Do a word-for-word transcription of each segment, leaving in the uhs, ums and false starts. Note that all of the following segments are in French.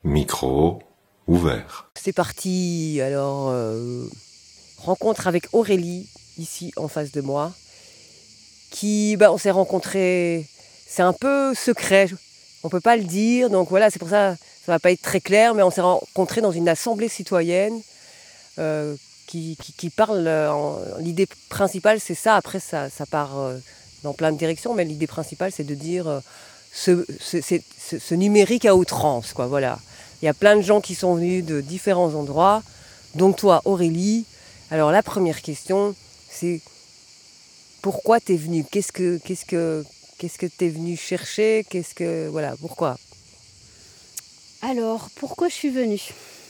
Micro ouvert. C'est parti, alors, euh, rencontre avec Aurélie, ici en face de moi, qui, bah, on s'est rencontrés, c'est un peu secret, on ne peut pas le dire, donc voilà, c'est pour ça, ça ne va pas être très clair, mais on s'est rencontrés dans une assemblée citoyenne euh, qui, qui, qui parle, en, l'idée principale c'est ça, après ça, ça part euh, dans plein de directions, mais l'idée principale c'est de dire euh, ce, ce, ce, ce numérique à outrance, quoi, voilà. Il y a plein de gens qui sont venus de différents endroits, donc toi Aurélie. Alors la première question, c'est pourquoi tu es venue ? Qu'est-ce que qu'est-ce que qu'est-ce que tu es venue chercher ? Qu'est-ce que voilà, pourquoi ? Alors, pourquoi je suis venue ?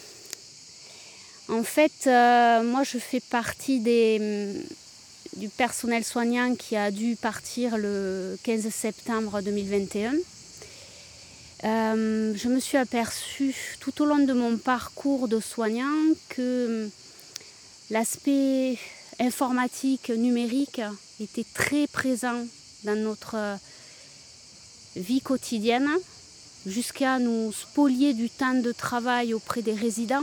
En fait, euh, moi je fais partie des, du personnel soignant qui a dû partir le quinze septembre deux mille vingt et un. Euh, je me suis aperçue tout au long de mon parcours de soignant que l'aspect informatique, numérique était très présent dans notre vie quotidienne, jusqu'à nous spolier du temps de travail auprès des résidents.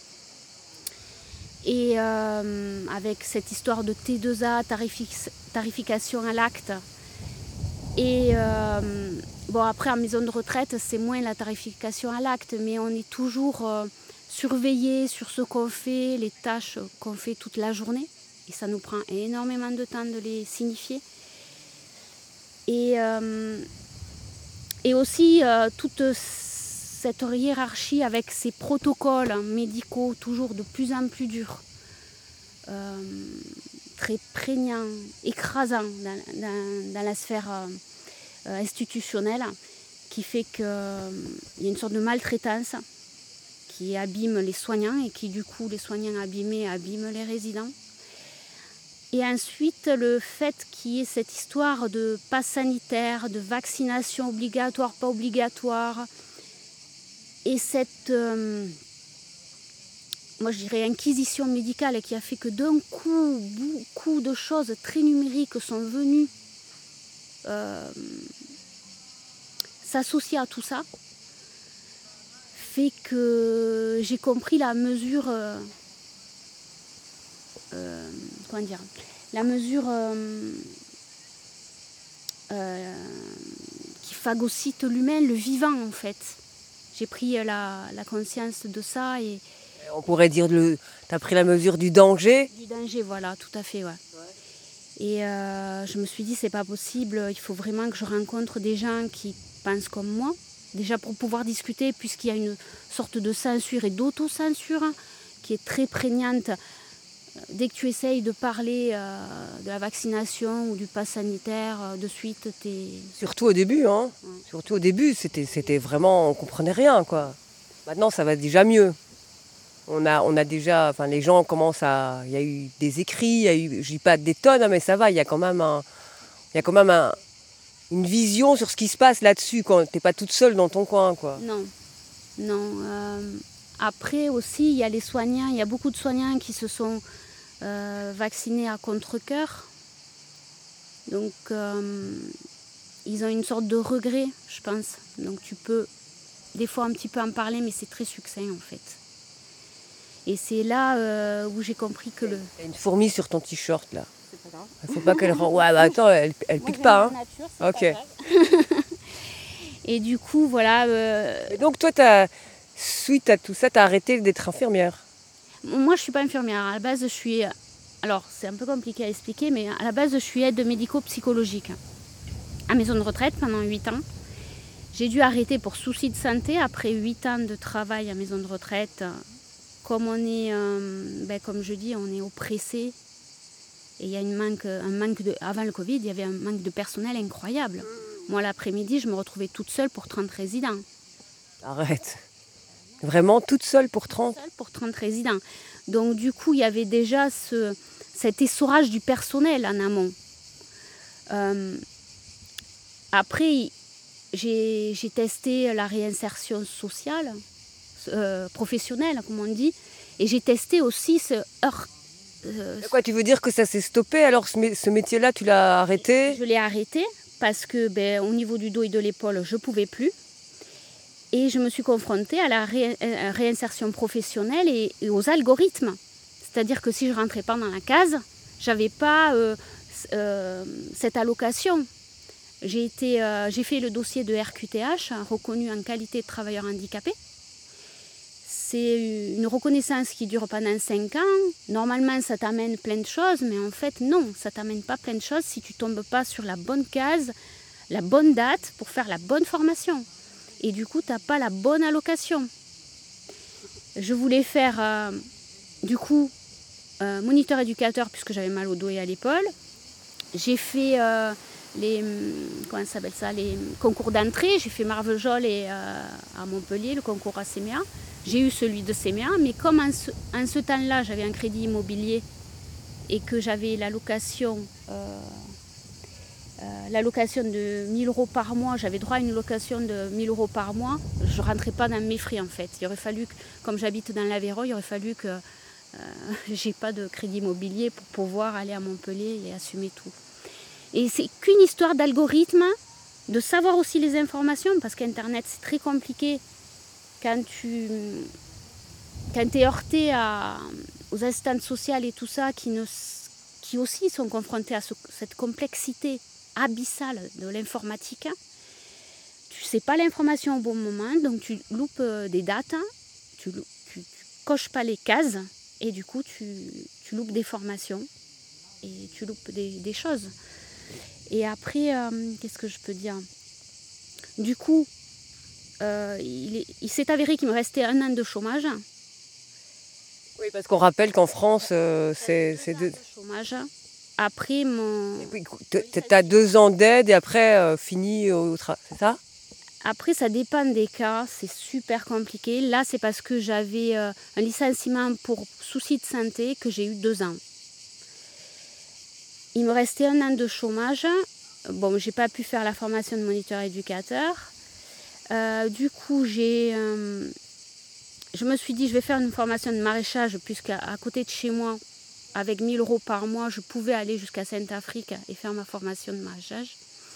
Et euh, avec cette histoire de T deux A, tarifi- tarification à l'acte. Et euh, bon, après en maison de retraite, c'est moins la tarification à l'acte, mais on est toujours euh, surveillé sur ce qu'on fait, les tâches qu'on fait toute la journée. Et ça nous prend énormément de temps de les signifier. Et, euh, et aussi euh, toute cette hiérarchie avec ces protocoles médicaux toujours de plus en plus durs, euh, très prégnants, écrasants dans, dans, dans la sphère euh, institutionnelle, qui fait qu'il euh, y a une sorte de maltraitance qui abîme les soignants et qui du coup, les soignants abîmés abîment les résidents. Et ensuite, le fait qu'il y ait cette histoire de passe sanitaire, de vaccination obligatoire, pas obligatoire, et cette, euh, moi je dirais, inquisition médicale qui a fait que d'un coup, beaucoup de choses très numériques sont venues euh, s'associer à tout ça, fait que j'ai compris la mesure... Euh, Euh, comment dire, la mesure euh, euh, qui phagocyte l'humain, le vivant en fait. J'ai pris la, la conscience de ça et... On pourrait dire, le, tu as pris la mesure du danger ? Du danger, voilà, tout à fait, ouais. ouais. Et euh, je me suis dit, c'est pas possible, il faut vraiment que je rencontre des gens qui pensent comme moi. Déjà pour pouvoir discuter, puisqu'il y a une sorte de censure et d'autocensure qui est très prégnante. Dès que tu essayes de parler euh, de la vaccination ou du pass sanitaire, euh, de suite, t'es... Surtout au début, hein. Ouais. Surtout au début, c'était, c'était vraiment... On comprenait rien, quoi. Maintenant, ça va déjà mieux. On a, on a déjà... Enfin, les gens commencent à... Il y a eu des écrits, il y a eu... Je dis pas des tonnes, mais ça va, il y a quand même, un, il y a quand même un, une vision sur ce qui se passe là-dessus, quand t'es pas toute seule dans ton coin, quoi. Non, non. Euh, après aussi, il y a les soignants, il y a beaucoup de soignants qui se sont... Euh, vaccinés à contre-cœur. Donc euh, ils ont une sorte de regret, je pense. Donc tu peux des fois un petit peu en parler, mais c'est très succinct en fait. Et c'est là euh, où j'ai compris que le... Il y a une fourmi sur ton t-shirt là. C'est pas grave. Il faut pas qu'elle rentre. Ouais, bah attends, elle, elle pique pas. Hein. Nature, c'est ok. Pas Et du coup, voilà. Euh... Et donc toi, t'as, suite à tout ça, t'as arrêté d'être infirmière. Moi, je suis pas infirmière. À la base, je suis... Alors, c'est un peu compliqué à expliquer, mais à la base, je suis aide médico-psychologique à maison de retraite pendant huit ans. J'ai dû arrêter pour soucis de santé après huit ans de travail à maison de retraite. Comme on est, euh, ben, comme je dis, on est oppressé. Et il y a une manque, un manque de... Avant le Covid, il y avait un manque de personnel incroyable. Moi, l'après-midi, je me retrouvais toute seule pour trente résidents. Arrête. Vraiment toute seule pour trente ? Toute seule pour trente résidents. Donc du coup, il y avait déjà ce, cet essorage du personnel en amont. Euh, après, j'ai, j'ai testé la réinsertion sociale, euh, professionnelle, comme on dit, et j'ai testé aussi ce heurt. Euh, Quoi, tu veux dire que ça s'est stoppé ? Alors ce, ce métier-là, tu l'as arrêté ? Je l'ai arrêté parce que, ben, au niveau du dos et de l'épaule, je ne pouvais plus. Et je me suis confrontée à la ré- euh, réinsertion professionnelle et, et aux algorithmes. C'est-à-dire que si je ne rentrais pas dans la case, je n'avais pas euh, euh, cette allocation. J'ai, été, euh, j'ai fait le dossier de R Q T H, reconnu en qualité de travailleur handicapé. C'est une reconnaissance qui dure pendant cinq ans. Normalement, ça t'amène plein de choses, mais en fait, non, ça ne t'amène pas plein de choses si tu ne tombes pas sur la bonne case, la bonne date pour faire la bonne formation. Et du coup, tu n'as pas la bonne allocation. Je voulais faire, euh, du coup, euh, moniteur éducateur, puisque j'avais mal au dos et à l'épaule. J'ai fait euh, les, comment ça s'appelle ça, les concours d'entrée. J'ai fait Marvejols et euh, à Montpellier, le concours à C M E A. J'ai eu celui de C M E A, mais comme en ce, en ce temps-là, j'avais un crédit immobilier et que j'avais l'allocation... Euh, Euh, la location de mille euros par mois, j'avais droit à une location de mille euros par mois, je ne rentrais pas dans mes frais en fait. Il aurait fallu, que, comme j'habite dans l'Aveyron, il aurait fallu que euh, j'ai pas de crédit immobilier pour pouvoir aller à Montpellier et assumer tout. Et c'est qu'une histoire d'algorithme, de savoir aussi les informations, parce qu'Internet c'est très compliqué quand tu quand es heurté à, aux instances sociales et tout ça qui, ne, qui aussi sont confrontés à ce, cette complexité abyssale de l'informatique. Tu ne sais pas l'information au bon moment, donc tu loupes des dates, tu ne coches pas les cases et du coup tu, tu loupes des formations et tu loupes des, des choses. Et après, euh, qu'est-ce que je peux dire ? Du coup, euh, il, il s'est avéré qu'il me restait un an de chômage. Oui, parce qu'on rappelle qu'en France, euh, c'est, c'est deux... chômage. Après, mon... Tu as deux ans d'aide et après, euh, fini au travail, c'est ça ? Après, ça dépend des cas, c'est super compliqué. Là, c'est parce que j'avais euh, un licenciement pour souci de santé que j'ai eu deux ans. Il me restait un an de chômage. Bon, j'ai pas pu faire la formation de moniteur éducateur. Euh, du coup, j'ai... Euh, je me suis dit, je vais faire une formation de maraîchage, puisqu'à à côté de chez moi, avec mille euros par mois, je pouvais aller jusqu'à Sainte-Afrique et faire ma formation de maraîchage.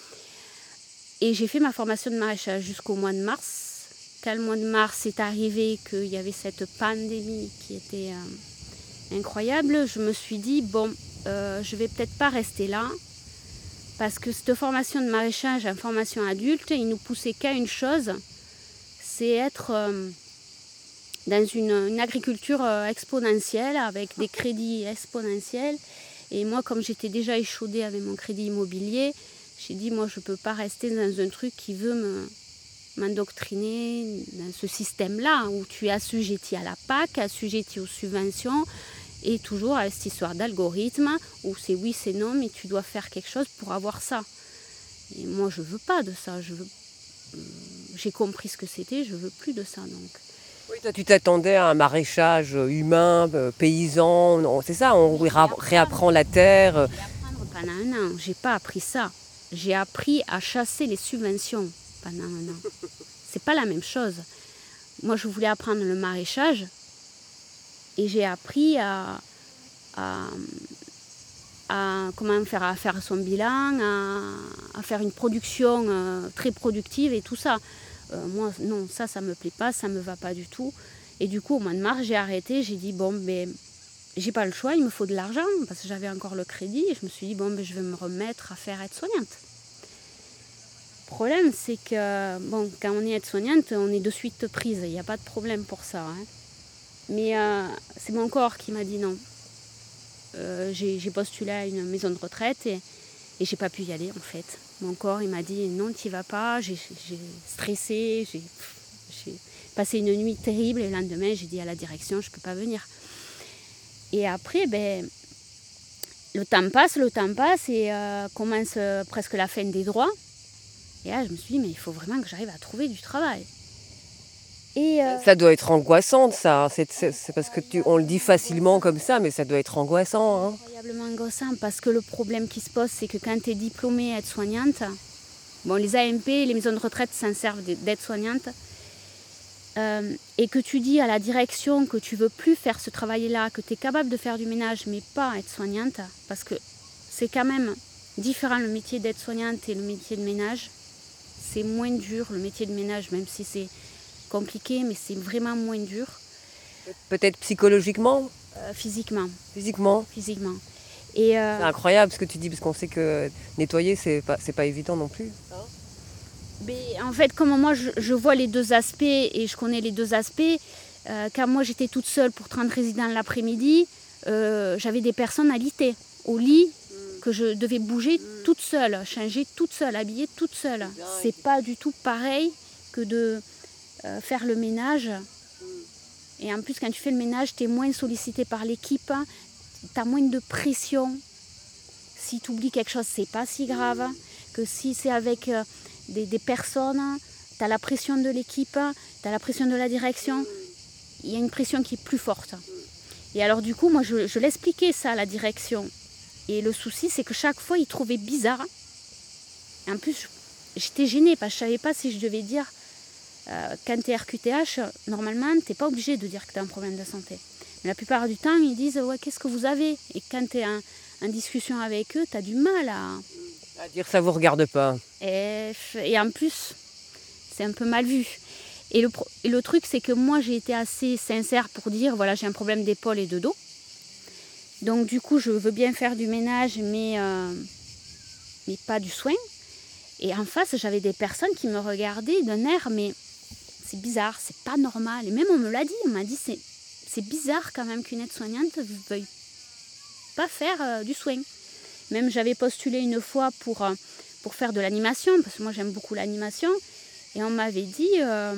Et j'ai fait ma formation de maraîchage jusqu'au mois de mars. Quand le mois de mars est arrivé, qu'il y avait cette pandémie qui était euh, incroyable, je me suis dit, bon, euh, je ne vais peut-être pas rester là, parce que cette formation de maraîchage en formation adulte, il nous poussait qu'à une chose, c'est être... Euh, dans une, une agriculture exponentielle, avec des crédits exponentiels. Et moi, comme j'étais déjà échaudée avec mon crédit immobilier, j'ai dit, moi, je ne peux pas rester dans un truc qui veut me, m'endoctriner dans ce système-là, où tu es assujetti à la P A C, assujetti aux subventions, et toujours à cette histoire d'algorithme, où c'est oui, c'est non, mais tu dois faire quelque chose pour avoir ça. Et moi, je ne veux pas de ça. Je veux... J'ai compris ce que c'était, je ne veux plus de ça, donc... Oui, toi, tu t'attendais à un maraîchage humain, paysan, non, c'est ça, on ré- réapprend la terre. J'ai apprendre pendant un an, j'ai pas appris ça. J'ai appris à chasser les subventions pendant un an. C'est pas la même chose. Moi, je voulais apprendre le maraîchage et j'ai appris à, à, à comment faire, à faire son bilan, à, à faire une production euh, très productive et tout ça. Euh, moi, non, ça, ça me plaît pas, ça me va pas du tout. Et du coup, au mois de mars, j'ai arrêté, j'ai dit, bon, ben, j'ai pas le choix, il me faut de l'argent, parce que j'avais encore le crédit, et je me suis dit, bon, ben, je vais me remettre à faire aide-soignante. Le problème, c'est que, bon, quand on est aide-soignante, on est de suite prise, il n'y a pas de problème pour ça. Hein. Mais euh, c'est mon corps qui m'a dit non. Euh, j'ai, j'ai postulé à une maison de retraite, et, et j'ai pas pu y aller, en fait. Mon corps, il m'a dit non, tu n'y vas pas. J'ai, j'ai stressé, j'ai, j'ai passé une nuit terrible. Et le lendemain, j'ai dit à la direction, je ne peux pas venir. Et après, ben, le temps passe, le temps passe et euh, commence euh, presque la fin des droits. Et là, je me suis dit, mais il faut vraiment que j'arrive à trouver du travail. Et euh, ça doit être angoissant, ça. C'est, c'est, c'est parce que tu, on le dit facilement comme ça, mais ça doit être angoissant. Hein. Incroyablement angoissant, parce que le problème qui se pose, c'est que quand tu es diplômée aide-soignante, bon, les A M P, les maisons de retraite s'en servent d'aide-soignante, euh, et que tu dis à la direction que tu veux plus faire ce travail-là, que tu es capable de faire du ménage, mais pas aide-soignante, parce que c'est quand même différent le métier d'aide-soignante et le métier de ménage. C'est moins dur le métier de ménage, même si c'est compliqué, mais c'est vraiment moins dur. Peut-être psychologiquement, Euh, physiquement, physiquement. physiquement. Et euh, C'est incroyable ce que tu dis, parce qu'on sait que nettoyer, c'est pas, c'est pas évident non plus. mais en fait, comme moi, je, je vois les deux aspects et je connais les deux aspects, euh, quand moi j'étais toute seule pour trente résidents l'après-midi, euh, j'avais des personnes alitées au lit que je devais bouger toute seule, changer toute seule, habiller toute seule. C'est pas du tout pareil que de euh, faire le ménage. Et en plus, quand tu fais le ménage, tu es moins sollicité par l'équipe, tu as moins de pression. Si tu oublies quelque chose, c'est pas si grave que si c'est avec euh, des, des personnes, tu as la pression de l'équipe, tu as la pression de la direction. Il y a une pression qui est plus forte. Et alors du coup, moi, je, je l'expliquais ça à la direction. Et le souci, c'est que chaque fois, ils trouvaient bizarre. Et en plus, j'étais gênée parce que je ne savais pas si je devais dire... Euh, quand tu es R Q T H, normalement, tu n'es pas obligé de dire que tu as un problème de santé. Mais la plupart du temps, ils disent ouais, qu'est-ce que vous avez? Et quand tu es en, en discussion avec eux, tu as du mal à... À dire ça vous regarde pas. Et, et en plus, c'est un peu mal vu. Et le, et le truc, c'est que moi, j'ai été assez sincère pour dire voilà, j'ai un problème d'épaule et de dos. Donc, du coup, je veux bien faire du ménage, mais, euh, mais pas du soin. Et en face, j'avais des personnes qui me regardaient d'un air, mais c'est bizarre, c'est pas normal. Et même on me l'a dit, on m'a dit c'est, c'est bizarre quand même qu'une aide-soignante ne veuille pas faire euh, du soin. Même j'avais postulé une fois pour, euh, pour faire de l'animation, parce que moi j'aime beaucoup l'animation, et on m'avait dit euh,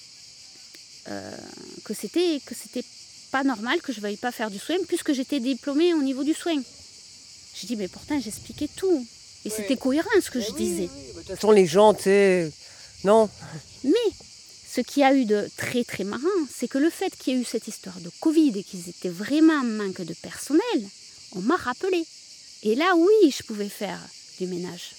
euh, que c'était que c'était pas normal que je ne veuille pas faire du soin, puisque j'étais diplômée au niveau du soin. J'ai dit mais pourtant j'expliquais tout. Et oui. C'était cohérent ce que mais je oui, disais. Oui, oui. De toute façon, les gens, tu sais, non. Mais ce qui a eu de très très marrant, c'est que le fait qu'il y ait eu cette histoire de Covid et qu'ils étaient vraiment en manque de personnel, on m'a rappelé. Et là, oui, je pouvais faire du ménage.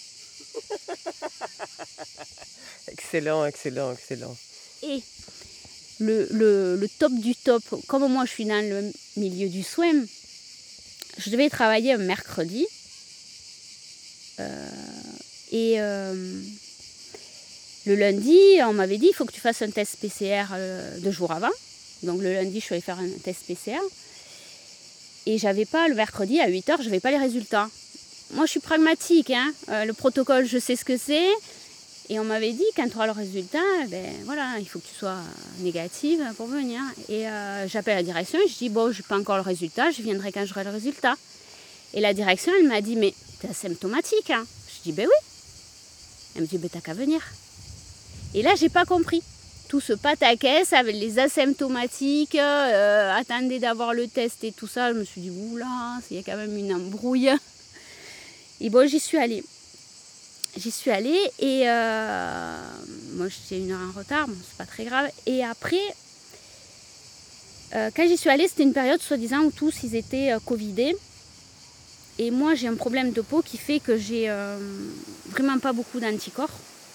Excellent, excellent, excellent. Et le, le, le top du top, comme moi je suis dans le milieu du soin, je devais travailler un mercredi. Euh, et euh, le lundi, on m'avait dit il faut que tu fasses un test P C R euh, deux jours avant. Donc le lundi, je suis allée faire un test P C R. Et j'avais pas, le mercredi à huit heures, je n'avais pas les résultats. Moi, je suis pragmatique. Hein. Euh, le protocole, je sais ce que c'est. Et on m'avait dit quand tu auras le résultat, ben, voilà, il faut que tu sois négative pour venir. Et euh, j'appelle la direction et je dis bon, je n'ai pas encore le résultat, je viendrai quand j'aurai le résultat. Et la direction, elle m'a dit mais t'es asymptomatique, hein. Je dis ben oui. Elle me dit ben t'as qu'à venir. Et là j'ai pas compris. Tout ce pataquès avec les asymptomatiques, euh, attendez d'avoir le test et tout ça. Je me suis dit oula, il y a quand même une embrouille. Et bon j'y suis allée. J'y suis allée et euh, moi j'étais une heure en retard, bon, c'est pas très grave. Et après, euh, quand j'y suis allée, c'était une période soi-disant où tous ils étaient euh, covidés. Et moi, j'ai un problème de peau qui fait que j'ai euh, vraiment pas beaucoup d'anticorps.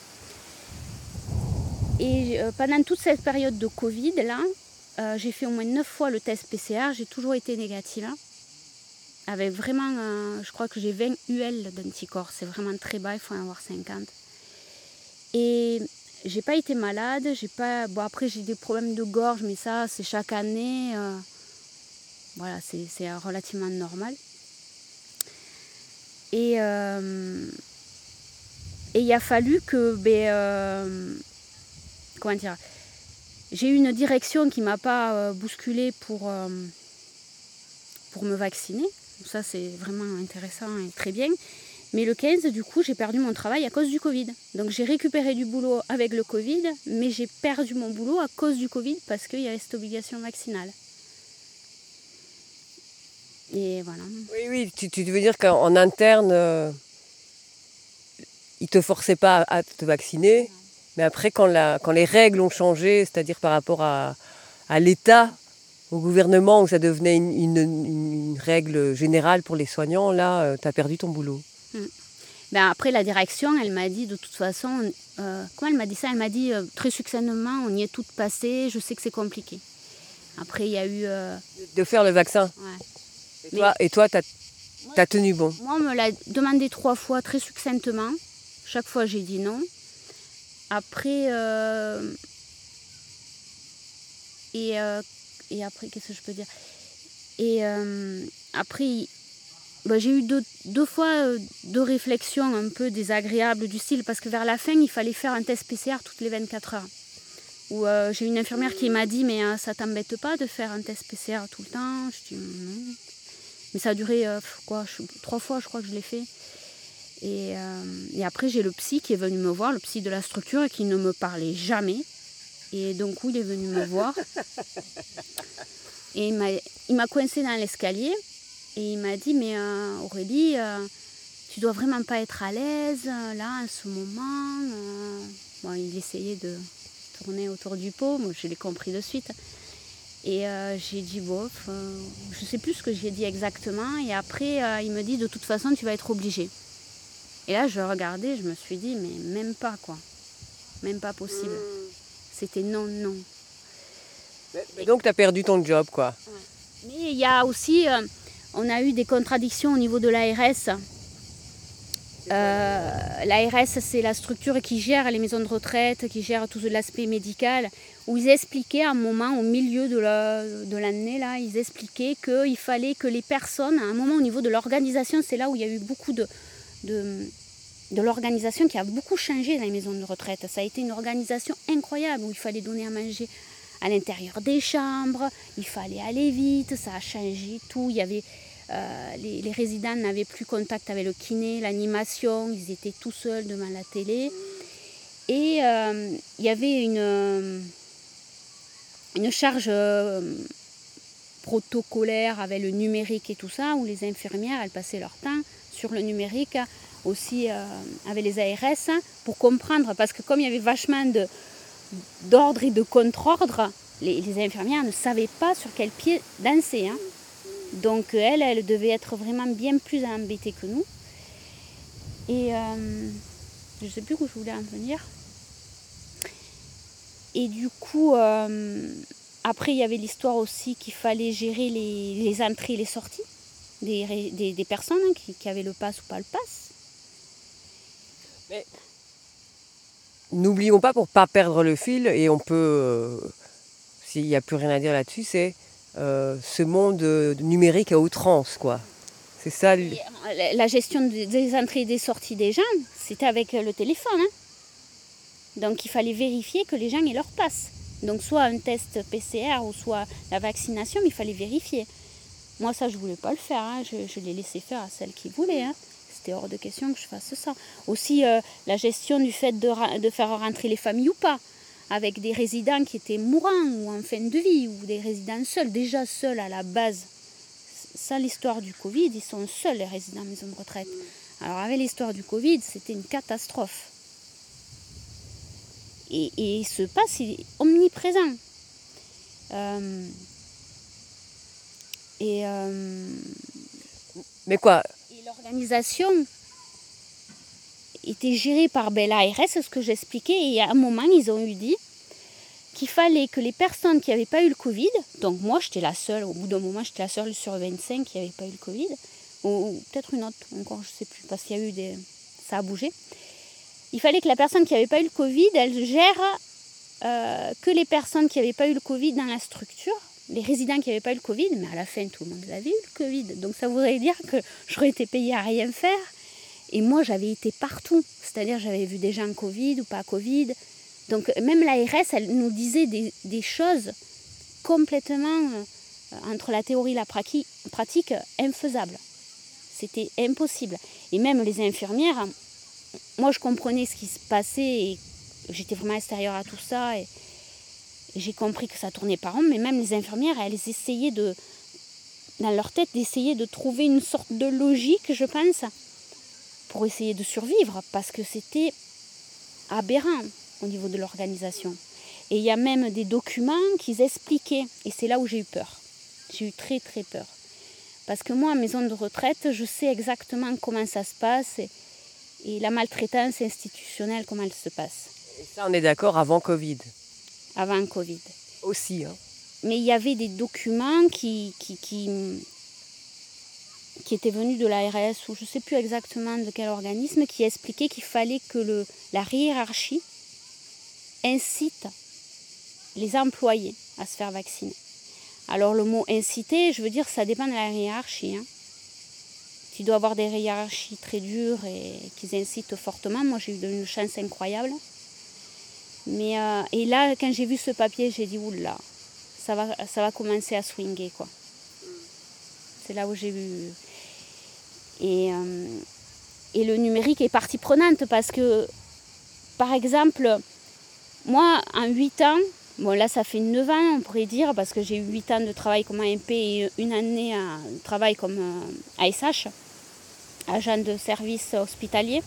Et euh, pendant toute cette période de Covid, là, euh, j'ai fait au moins neuf fois le test P C R. J'ai toujours été négative. Hein, avec vraiment, euh, je crois que j'ai vingt U L d'anticorps. C'est vraiment très bas, il faut en avoir cinquante. Et j'ai pas été malade. J'ai pas... Bon, après, j'ai des problèmes de gorge, mais ça, c'est chaque année. Euh... Voilà, c'est, c'est relativement normal. Et euh, et il a fallu que ben, euh, comment dire, j'ai eu une direction qui ne m'a pas euh, bousculée pour, euh, pour me vacciner. Ça c'est vraiment intéressant et très bien. Mais le quinze, du coup, j'ai perdu mon travail à cause du Covid. Donc j'ai récupéré du boulot avec le Covid, mais j'ai perdu mon boulot à cause du Covid parce qu'il y avait cette obligation vaccinale. Et voilà. Oui, oui, tu, tu veux dire qu'en interne, euh, ils ne te forçaient pas à te vacciner, non. Mais après, quand, la, quand les règles ont changé, c'est-à-dire par rapport à, à l'État, au gouvernement, où ça devenait une, une, une règle générale pour les soignants, là, euh, tu as perdu ton boulot. Mmh. Ben après, la direction, elle m'a dit, de toute façon, euh, comment elle m'a dit ça? Elle m'a dit euh, très succinctement, on y est toutes passées, je sais que c'est compliqué. Après, il y a eu... Euh... De faire le vaccin. Ouais. Et toi, et toi, t'as, t'as tenu bon? Moi, on me l'a demandé trois fois, très succinctement. Chaque fois, j'ai dit non. Après, euh, Et, euh, et après, qu'est-ce que je peux dire? Et euh, après, bah, j'ai eu deux, deux fois euh, deux réflexions un peu désagréables du style, parce que vers la fin, il fallait faire un test P C R toutes les vingt-quatre heures. Où euh, j'ai une infirmière qui m'a dit, mais euh, ça t'embête pas de faire un test P C R tout le temps? Je dis non. Mais ça a duré euh, quoi, je, trois fois, je crois que je l'ai fait. Et, euh, et après, j'ai le psy qui est venu me voir, le psy de la structure, et qui ne me parlait jamais. Et donc, où il est venu me voir. Et il m'a, il m'a coincé dans l'escalier. Et il m'a dit, mais euh, Aurélie, euh, tu dois vraiment pas être à l'aise, là, en ce moment. Euh... Bon, il essayait de tourner autour du pot, moi je l'ai compris de suite. Et euh, j'ai dit, bof, euh, je sais plus ce que j'ai dit exactement. Et après, euh, il me dit, de toute façon, tu vas être obligée. Et là, je regardais, je me suis dit, mais même pas, quoi. Même pas possible. C'était non, non. Mais donc, tu as perdu ton job, quoi. Mais il y a aussi, euh, on a eu des contradictions au niveau de l'A R S. Euh, L'A R S, c'est la structure qui gère les maisons de retraite, qui gère tout l'aspect médical, où ils expliquaient à un moment, au milieu de la, de l'année, là, ils expliquaient qu'il fallait que les personnes, à un moment au niveau de l'organisation, c'est là où il y a eu beaucoup de, de, de l'organisation qui a beaucoup changé dans les maisons de retraite. Ça a été une organisation incroyable, où il fallait donner à manger à l'intérieur des chambres, il fallait aller vite, ça a changé tout, il y avait... Euh, les, les résidents n'avaient plus contact avec le kiné, l'animation, ils étaient tout seuls devant la télé. Et euh, il y avait une, une charge euh, protocolaire avec le numérique et tout ça, où les infirmières, elles passaient leur temps sur le numérique, aussi euh, avec les A R S, pour comprendre, parce que comme il y avait vachement de, d'ordre et de contre-ordre, les, les infirmières ne savaient pas sur quel pied danser, hein. Donc elle, elle devait être vraiment bien plus embêtée que nous. Et euh, je ne sais plus où je voulais en venir. Et du coup, euh, après il y avait l'histoire aussi qu'il fallait gérer les, les entrées et les sorties des, des, des personnes hein, qui, qui avaient le pass ou pas le pass. Mais n'oublions pas, pour ne pas perdre le fil, et on peut, euh, s'il n'y a plus rien à dire là-dessus, c'est Euh, ce monde euh, numérique à outrance, quoi. C'est ça. Le... La, la gestion des entrées et des sorties des gens, c'était avec le téléphone. Hein. Donc il fallait vérifier que les gens aient leur passe. Donc soit un test P C R ou soit la vaccination, mais il fallait vérifier. Moi ça, je ne voulais pas le faire. Hein. Je, je l'ai laissé faire à celles qui voulaient. Hein. C'était hors de question que je fasse ça. Aussi euh, la gestion du fait de, de faire rentrer les familles ou pas, avec des résidents qui étaient mourants ou en fin de vie, ou des résidents seuls, déjà seuls à la base. Ça, l'histoire du Covid, ils sont seuls, les résidents en maison de retraite. Alors avec l'histoire du Covid, c'était une catastrophe. Et, et ce pass, il est omniprésent. Euh, et, euh, Mais quoi? Et l'organisation était gérée par ben, l'A R S, c'est ce que j'expliquais, et à un moment, ils ont eu dit qu'il fallait que les personnes qui n'avaient pas eu le Covid, donc moi, j'étais la seule, au bout d'un moment, j'étais la seule sur vingt-cinq qui n'avait pas eu le Covid, ou, ou peut-être une autre encore, je ne sais plus, parce qu'il y a eu des... ça a bougé. Il fallait que la personne qui n'avait pas eu le Covid, elle gère euh, que les personnes qui n'avaient pas eu le Covid dans la structure, les résidents qui n'avaient pas eu le Covid, mais à la fin, tout le monde avait eu le Covid. Donc ça voudrait dire que j'aurais été payée à rien faire. Et moi, j'avais été partout. C'est-à-dire, j'avais vu des gens Covid ou pas Covid. Donc, même l'A R S, elle nous disait des, des choses complètement, euh, entre la théorie et la pratique, pratique, infaisables. C'était impossible. Et même les infirmières, moi, je comprenais ce qui se passait et j'étais vraiment extérieure à tout ça. Et, et j'ai compris que ça tournait pas rond. Mais même les infirmières, elles essayaient de, dans leur tête, d'essayer de trouver une sorte de logique, je pense, pour essayer de survivre, parce que c'était aberrant au niveau de l'organisation. Et il y a même des documents qui expliquaient, et c'est là où j'ai eu peur. J'ai eu très très peur. Parce que moi, en maison de retraite, je sais exactement comment ça se passe et, et la maltraitance institutionnelle, comment elle se passe. Et ça, on est d'accord, avant Covid. Avant Covid. Aussi, hein. Mais il y avait des documents qui... qui, qui qui était venu de l'A R S ou je ne sais plus exactement de quel organisme, qui expliquait qu'il fallait que le, la hiérarchie incite les employés à se faire vacciner. Alors le mot inciter, je veux dire, ça dépend de la hiérarchie. Hein. Tu dois avoir des hiérarchies très dures et qu'ils incitent fortement. Moi, j'ai eu une chance incroyable. Mais, euh, et là, quand j'ai vu ce papier, j'ai dit, oula, ça va, ça va commencer à swinguer, quoi. C'est là où j'ai vu. Et, euh, et le numérique est partie prenante parce que, par exemple, moi, en huit ans, bon là ça fait neuf ans on pourrait dire, parce que j'ai eu huit ans de travail comme A M P et une année de travail comme A S H, agent de service hospitalier.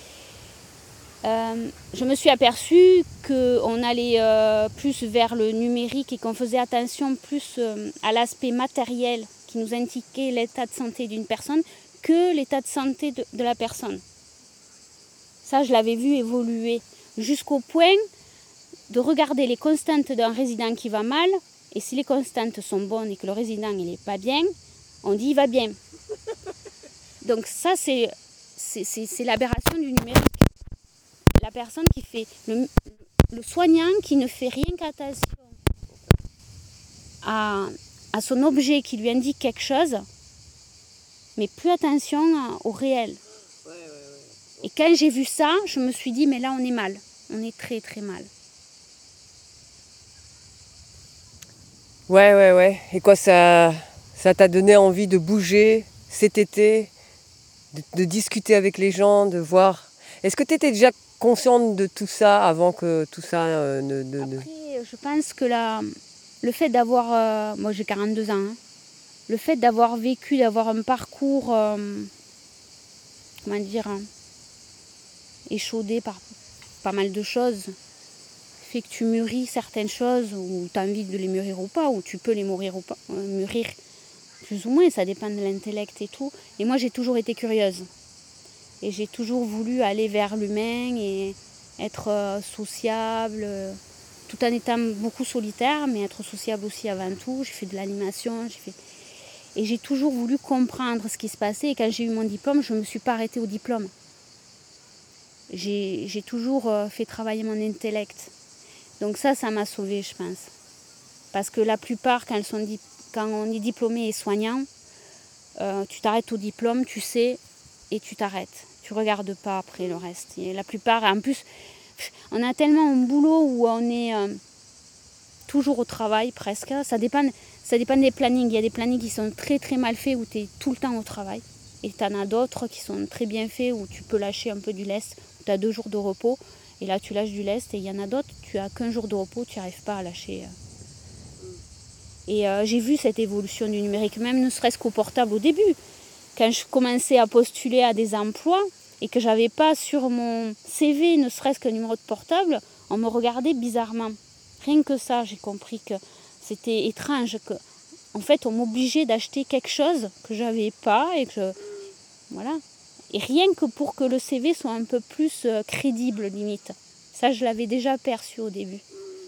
Euh, je me suis aperçue qu'on allait euh, plus vers le numérique et qu'on faisait attention plus euh, à l'aspect matériel qui nous indiquait l'état de santé d'une personne que l'état de santé de, de la personne. Ça, je l'avais vu évoluer jusqu'au point de regarder les constantes d'un résident qui va mal, et si les constantes sont bonnes et que le résident il n'est pas bien, on dit il va bien. Donc ça, c'est, c'est, c'est, c'est l'aberration du numérique. La personne qui fait, le, le soignant qui ne fait rien qu'attention à, à son objet qui lui indique quelque chose, mais plus attention au réel. Ouais, ouais, ouais. Et quand j'ai vu ça, je me suis dit, mais là on est mal, on est très très mal. Ouais, ouais, ouais. Et quoi, ça, ça t'a donné envie de bouger cet été, de, de discuter avec les gens, de voir. Est-ce que tu étais déjà consciente de tout ça avant que tout ça euh, ne, ne, ne... Après, je pense que la, le fait d'avoir... Euh, moi, j'ai quarante-deux ans. Hein, le fait d'avoir vécu, d'avoir un parcours... Euh, comment dire hein, échaudé par pas mal de choses, fait que tu mûris certaines choses, ou tu as envie de les mûrir ou pas, ou tu peux les mûrir ou pas, euh, mûrir plus ou moins, ça dépend de l'intellect et tout. Et moi, j'ai toujours été curieuse. Et j'ai toujours voulu aller vers l'humain et être euh, sociable, euh, tout en étant beaucoup solitaire, mais être sociable aussi avant tout. J'ai fait de l'animation, j'ai fait... et j'ai toujours voulu comprendre ce qui se passait. Et quand j'ai eu mon diplôme, je ne me suis pas arrêtée au diplôme. J'ai, j'ai toujours euh, fait travailler mon intellect. Donc ça, ça m'a sauvée, je pense. Parce que la plupart, quand, elles sont di- quand on est diplômé et soignant, euh, tu t'arrêtes au diplôme, tu sais, et tu t'arrêtes. Tu ne regardes pas après le reste. Et la plupart, en plus, on a tellement un boulot où on est euh, toujours au travail, presque. Ça dépend, ça dépend des plannings. Il y a des plannings qui sont très très mal faits où tu es tout le temps au travail. Et tu en as d'autres qui sont très bien faits où tu peux lâcher un peu du lest, où tu as deux jours de repos. Et là, tu lâches du lest. Et il y en a d'autres, tu as qu'un jour de repos, tu n'arrives pas à lâcher. Et euh, j'ai vu cette évolution du numérique, même ne serait-ce qu'au portable au début. Quand je commençais à postuler à des emplois et que je n'avais pas sur mon C V ne serait-ce qu'un numéro de portable, on me regardait bizarrement. Rien que ça, j'ai compris que c'était étrange. Que, en fait, on m'obligeait d'acheter quelque chose que je n'avais pas. Et, que je, voilà. Et rien que pour que le C V soit un peu plus euh, crédible, limite. Ça, je l'avais déjà perçu au début.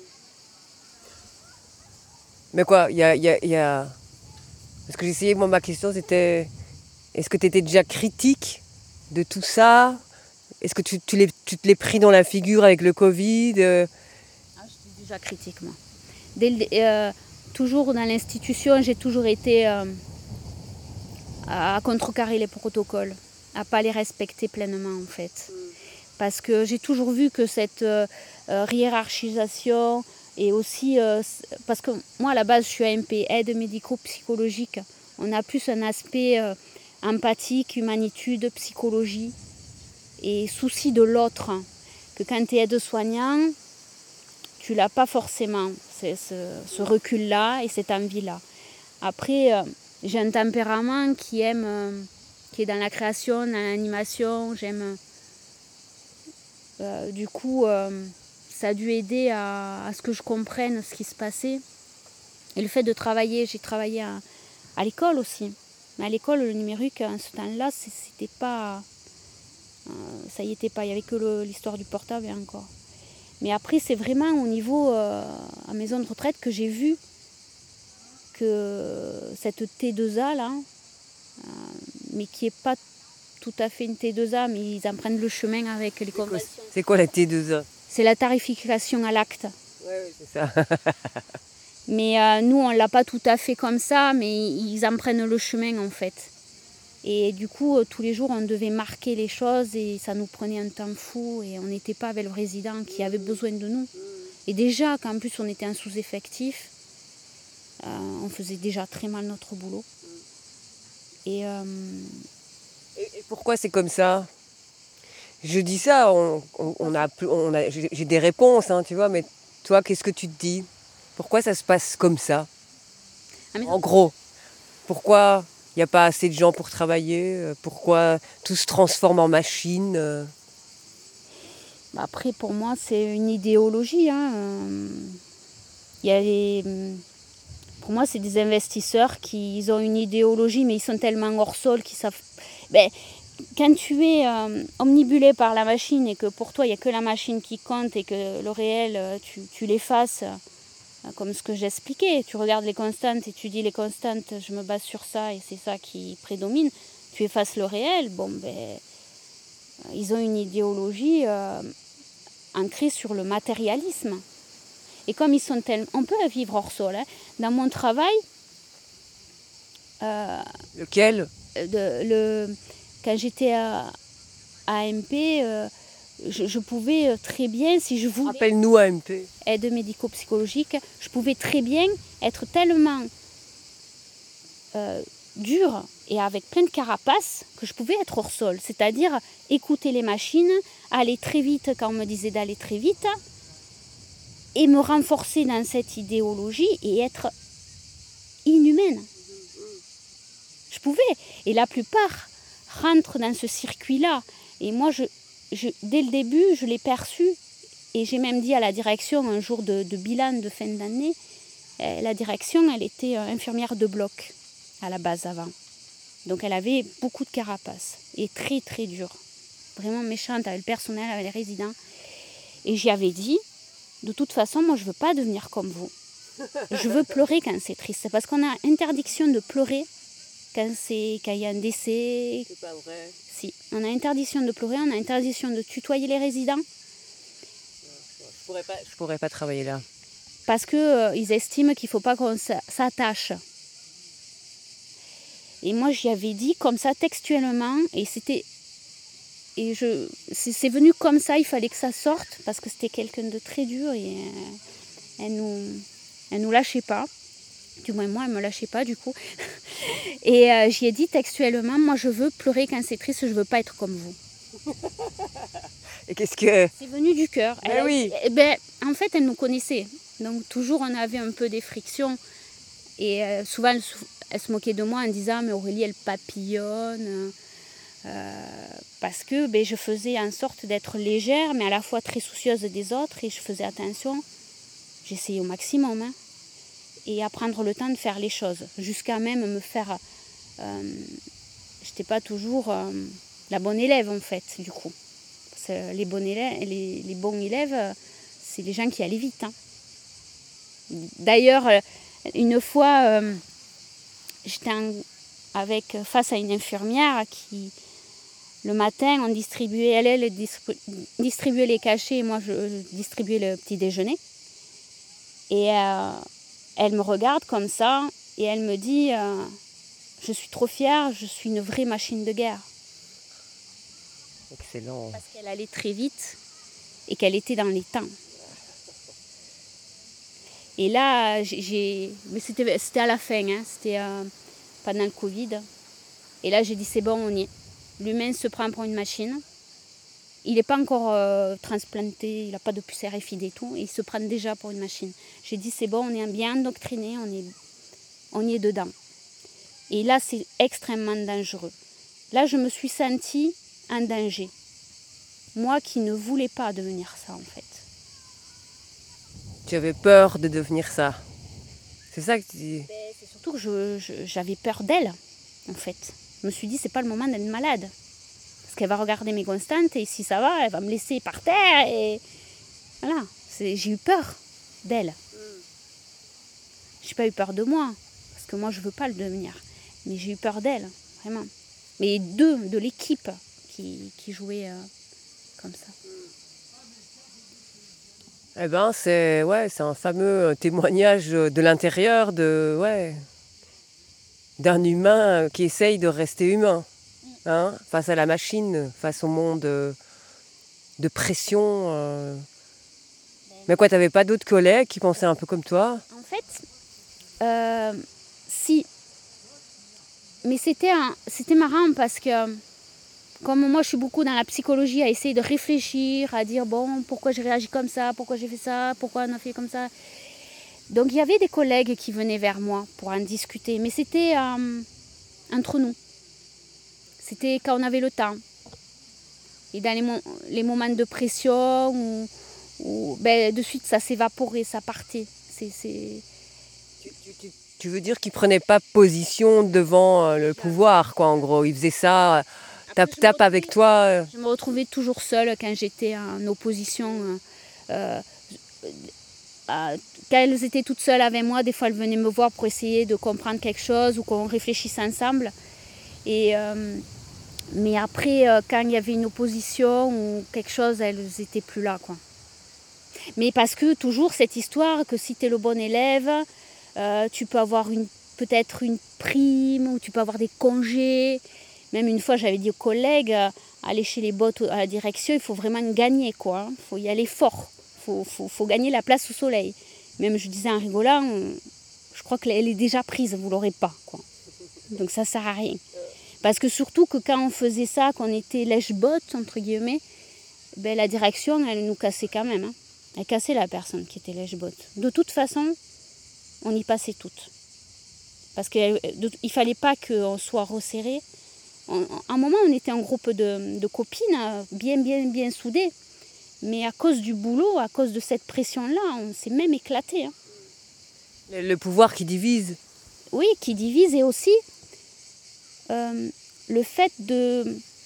Mais quoi, il y a, y a, y a... Parce que j'essayais, moi, ma question, c'était... Est-ce que tu étais déjà critique de tout ça? Est-ce que tu, tu, l'es, tu te l'es pris dans la figure avec le Covid? ah, J'étais déjà critique, moi. Dès le, euh, toujours dans l'institution, j'ai toujours été euh, à contrecarrer les protocoles, à ne pas les respecter pleinement, en fait. Parce que j'ai toujours vu que cette euh, hiérarchisation... Et aussi, euh, parce que moi, à la base, je suis A M P, aide médico-psychologique. On a plus un aspect euh, empathique, humanitude, psychologie et souci de l'autre. Hein, que quand tu es aide-soignant, tu ne l'as pas forcément, c'est ce, ce recul-là et cette envie-là. Après, euh, j'ai un tempérament qui aime, euh, qui est dans la création, dans l'animation. J'aime, euh, du coup... Euh, ça a dû aider à, à ce que je comprenne ce qui se passait. Et le fait de travailler, j'ai travaillé à, à l'école aussi. Mais à l'école, le numérique, à ce temps-là, c'était pas... Euh, ça y était pas, il n'y avait que le, l'histoire du portable et encore. Mais après, c'est vraiment au niveau, euh, à maison de retraite, que j'ai vu que cette T deux A, là, euh, mais qui n'est pas tout à fait une T deux A, mais ils en prennent le chemin avec les conventions. C'est quoi la T deux A? C'est la tarification à l'acte. Oui, oui, c'est ça. Mais euh, nous, on ne l'a pas tout à fait comme ça, mais ils en prennent le chemin en fait. Et du coup, euh, tous les jours, on devait marquer les choses et ça nous prenait un temps fou et on n'était pas avec le résident qui avait besoin de nous. Et déjà, qu'en plus on était en sous-effectif, euh, on faisait déjà très mal notre boulot. Et, euh... et, et pourquoi c'est comme ça? Je dis ça, on, on, on a, on a, j'ai des réponses, hein, tu vois, mais toi, qu'est-ce que tu te dis? Pourquoi ça se passe comme ça? Ah, en gros, pourquoi il n'y a pas assez de gens pour travailler? Pourquoi tout se transforme en machine? Après, pour moi, c'est une idéologie. Hein. Il y a les... Pour moi, c'est des investisseurs qui ils ont une idéologie, mais ils sont tellement hors sol qu'ils savent... Ben, quand tu es euh, omnibulé par la machine et que pour toi, il n'y a que la machine qui compte et que le réel, tu, tu l'effaces, euh, comme ce que j'expliquais, tu regardes les constantes et tu dis les constantes, je me base sur ça et c'est ça qui prédomine, tu effaces le réel, bon, ben, ils ont une idéologie euh, ancrée sur le matérialisme. Et comme ils sont tellement... On peut vivre hors sol. Hein. Dans mon travail... Euh, Lequel de, le, Quand j'étais à, à A M P, euh, je, je pouvais très bien, si je voulais... Rappelle-nous A M P. Aide médico-psychologique. Je pouvais très bien être tellement euh, dure et avec plein de carapace que je pouvais être hors sol. C'est-à-dire écouter les machines, aller très vite quand on me disait d'aller très vite... et me renforcer dans cette idéologie et être inhumaine. Je pouvais. Et la plupart rentrent dans ce circuit-là. Et moi, je, je, dès le début, je l'ai perçu. Et j'ai même dit à la direction, un jour de, de bilan de fin d'année, euh, la direction, elle était infirmière de bloc à la base avant. Donc elle avait beaucoup de carapace. Et très, très dure. Vraiment méchante avec le personnel, avec les résidents. Et j'y avais dit, de toute façon, moi, je ne veux pas devenir comme vous. Je veux pleurer quand c'est triste. Parce qu'on a interdiction de pleurer quand c'est quand il y a un décès. C'est pas vrai. Si, on a interdiction de pleurer, on a interdiction de tutoyer les résidents. Je pourrais pas, je pourrais pas travailler là. Parce qu'ils euh, estiment qu'il ne faut pas qu'on s'attache. Et moi, j'y avais dit comme ça textuellement, et c'était... Et je, c'est, c'est venu comme ça, il fallait que ça sorte, parce que c'était quelqu'un de très dur et euh, elle nous, elle nous lâchait pas. Du moins, moi, elle me lâchait pas, du coup. Et euh, j'y ai dit textuellement, moi, je veux pleurer quand c'est triste, je veux pas être comme vous. Et qu'est-ce que... C'est venu du cœur. Ben elle, oui. Elle, ben, en fait, elle nous connaissait. Donc, toujours, on avait un peu des frictions. Et euh, souvent, elle, elle se moquait de moi en disant, mais Aurélie, elle papillonne. Euh, parce que ben, je faisais en sorte d'être légère, mais à la fois très soucieuse des autres, et je faisais attention. J'essayais au maximum, hein, et à prendre le temps de faire les choses, jusqu'à même me faire... Euh, j'étais pas toujours euh, la bonne élève, en fait, du coup. Parce que les, bons élèves, les, les bons élèves, c'est les gens qui allaient vite. Hein. D'ailleurs, une fois, euh, j'étais en, avec, face à une infirmière qui... Le matin, on distribuait, elle, elle distribuait les cachets et moi, je distribuais le petit déjeuner. Et euh, elle me regarde comme ça et elle me dit euh, « Je suis trop fière, je suis une vraie machine de guerre. » Excellent. Parce qu'elle allait très vite et qu'elle était dans les temps. Et là, j'ai... Mais c'était, c'était à la fin, hein, c'était euh, pendant le Covid. Et là, j'ai dit « C'est bon, on y est. » L'humain se prend pour une machine. Il n'est pas encore euh, transplanté, il n'a pas de puce R F I D et tout. Et il se prend déjà pour une machine. J'ai dit, c'est bon, on est bien endoctriné, on est, on y est dedans. Et là, c'est extrêmement dangereux. Là, je me suis sentie en danger. Moi qui ne voulais pas devenir ça, en fait. Tu avais peur de devenir ça. C'est ça que tu dis. Ben, c'est surtout que je, je, j'avais peur d'elle, en fait. Je me suis dit, c'est pas le moment d'être malade. Parce qu'elle va regarder mes constantes et si ça va, elle va me laisser par terre. Et voilà, c'est, j'ai eu peur d'elle. Mm. J'ai pas eu peur de moi, parce que moi, je veux pas le devenir. Mais j'ai eu peur d'elle, vraiment. Mais d'eux, de l'équipe qui, qui jouait euh, comme ça. Eh ben, c'est ouais, c'est un fameux témoignage de l'intérieur de ouais, d'un humain qui essaye de rester humain, hein, face à la machine, face au monde euh, de pression. euh. Mais quoi, t'avais pas d'autres collègues qui pensaient un peu comme toi? En fait, euh, si. Mais c'était, un, c'était marrant parce que comme moi je suis beaucoup dans la psychologie à essayer de réfléchir, à dire bon pourquoi j'ai réagi comme ça, pourquoi j'ai fait ça, pourquoi on a fait comme ça. Donc il y avait des collègues qui venaient vers moi pour en discuter, mais c'était euh, entre nous. C'était quand on avait le temps. Et dans les, mo- les moments de pression, où, où, ben, de suite ça s'évaporait, ça partait. C'est, c'est... Tu, tu- tu- tu veux dire qu'ils prenaient pas position devant euh, le pouvoir, quoi, en gros. Ils faisaient ça, tape-tape avec toi. euh. Je me retrouvais toujours seule quand j'étais en opposition. Euh, euh, quand elles étaient toutes seules avec moi, des fois elles venaient me voir pour essayer de comprendre quelque chose ou qu'on réfléchisse ensemble. Et, euh, mais après, euh, quand il y avait une opposition ou quelque chose, elles n'étaient plus là, quoi. Mais parce que toujours cette histoire que si tu es le bon élève, euh, tu peux avoir une, peut-être une prime ou tu peux avoir des congés. Même une fois, j'avais dit aux collègues, euh, aller chez les bottes à la direction, il faut vraiment gagner, quoi. Il faut y aller fort. Il faut, faut, faut gagner la place au soleil. Même je disais en rigolant, euh, je crois qu'elle est déjà prise, vous ne l'aurez pas, quoi. Donc ça ne sert à rien. Parce que surtout que quand on faisait ça, qu'on était lèche-botte, entre guillemets, ben, la direction, elle nous cassait quand même. Hein. Elle cassait la personne qui était lèche-botte. De toute façon, on y passait toutes. Parce qu'il ne fallait pas qu'on soit resserré. À un moment, on était un groupe de, de copines bien, bien, bien soudées. Mais à cause du boulot, à cause de cette pression-là, on s'est même éclaté. Hein. Le, le pouvoir qui divise. Oui, qui divise et aussi euh, le fait de...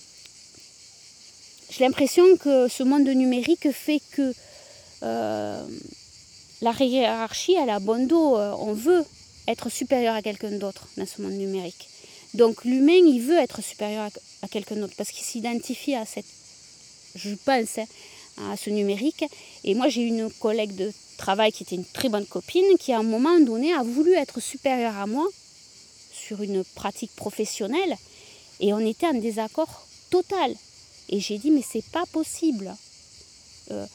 J'ai l'impression que ce monde numérique fait que euh, la hiérarchie, elle a bon dos. On veut être supérieur à quelqu'un d'autre dans ce monde numérique. Donc l'humain, il veut être supérieur à, à quelqu'un d'autre parce qu'il s'identifie à cette, je pense, à ce numérique. Et moi, j'ai une collègue de travail qui était une très bonne copine qui, à un moment donné, a voulu être supérieure à moi sur une pratique professionnelle. Et on était en désaccord total. Et j'ai dit, mais c'est pas possible. Euh,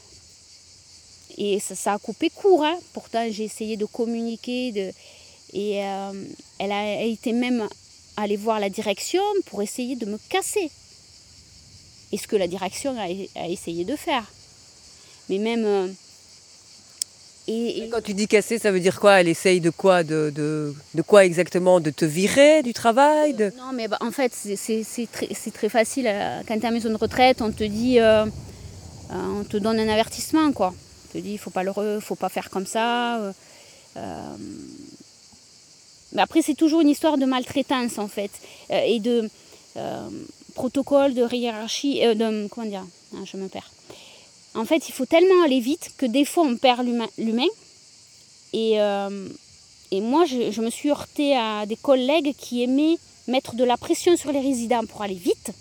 et ça, ça a coupé court. Hein. Pourtant, j'ai essayé de communiquer. De, et euh, elle a été même allée voir la direction pour essayer de me casser. Et ce que la direction a, a essayé de faire. Mais même... Euh, et, et quand tu dis casser, ça veut dire quoi? Elle essaye de quoi de, de, de quoi exactement? De te virer du travail de... Non, mais bah, en fait, c'est, c'est, c'est, très, c'est très facile. Quand tu es en maison de retraite, on te dit... Euh, on te donne un avertissement, quoi. On te dit, il ne faut pas, le, faut pas faire comme ça. Euh, mais après, c'est toujours une histoire de maltraitance, en fait. Euh, et de euh, protocole, de hiérarchie... Euh, de, comment dire? Ah, je me perds. En fait, il faut tellement aller vite que des fois, on perd l'humain. l'humain. Et, euh, et moi, je, je me suis heurtée à des collègues qui aimaient mettre de la pression sur les résidents pour aller vite.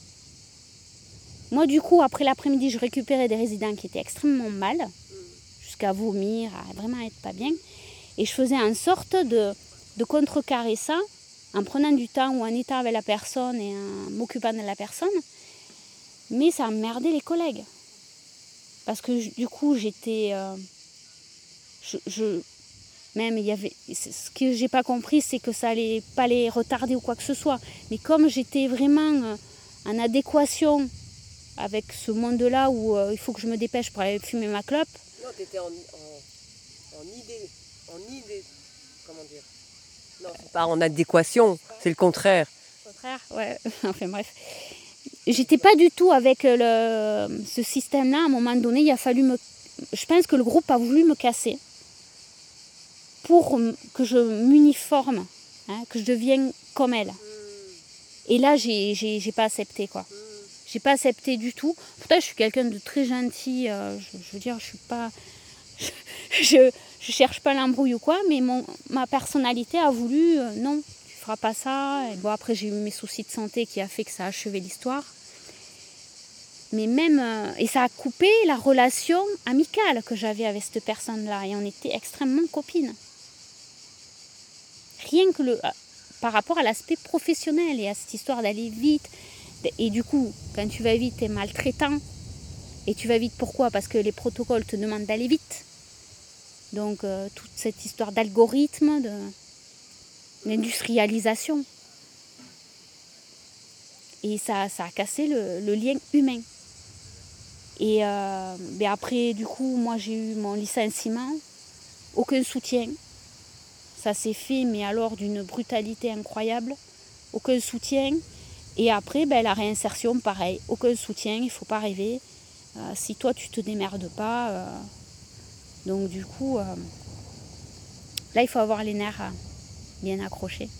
Moi, du coup, après l'après-midi, je récupérais des résidents qui étaient extrêmement mal, jusqu'à vomir, à vraiment être pas bien. Et je faisais en sorte de, de contrecarrer ça, en prenant du temps ou en étant avec la personne et en m'occupant de la personne. Mais ça emmerdait les collègues. Parce que du coup, j'étais... Euh, je, je, même, il y avait... Ce que j'ai pas compris, c'est que ça allait pas les retarder ou quoi que ce soit. Mais comme j'étais vraiment euh, en adéquation avec ce monde-là où euh, il faut que je me dépêche pour aller fumer ma clope. Non, tu étais en, en, en idée. En idée. Comment dire? Non, c'est pas en adéquation, c'est le contraire. Le contraire, ouais. Enfin bref. J'étais pas du tout avec le, ce système-là. À un moment donné, il a fallu me... Je pense que le groupe a voulu me casser pour que je m'uniforme, hein, que je devienne comme elle. Et là, j'ai, j'ai, j'ai pas accepté, quoi. J'ai pas accepté du tout. Pourtant, je suis quelqu'un de très gentil. Euh, je, je veux dire, je suis pas... Je, je, je cherche pas l'embrouille ou quoi, mais mon, ma personnalité a voulu... Euh, non, tu feras pas ça. Et bon, après, j'ai eu mes soucis de santé qui a fait que ça a achevé l'histoire. Mais même, euh, et ça a coupé la relation amicale que j'avais avec cette personne-là. Et on était extrêmement copines. Rien que le, par rapport à l'aspect professionnel et à cette histoire d'aller vite. Et du coup, quand tu vas vite, tu es maltraitant. Et tu vas vite, pourquoi ? Parce que les protocoles te demandent d'aller vite. Donc, euh, toute cette histoire d'algorithme, de, d'industrialisation. Et ça, ça a cassé le, le lien humain. Et euh, ben après, du coup, moi, j'ai eu mon licenciement. Aucun soutien. Ça s'est fait, mais alors d'une brutalité incroyable. Aucun soutien. Et après, ben, la réinsertion, pareil. Aucun soutien, il ne faut pas rêver. Euh, si toi, tu ne te démerdes pas. Euh, donc, du coup, euh, là, il faut avoir les nerfs euh, bien accrochés.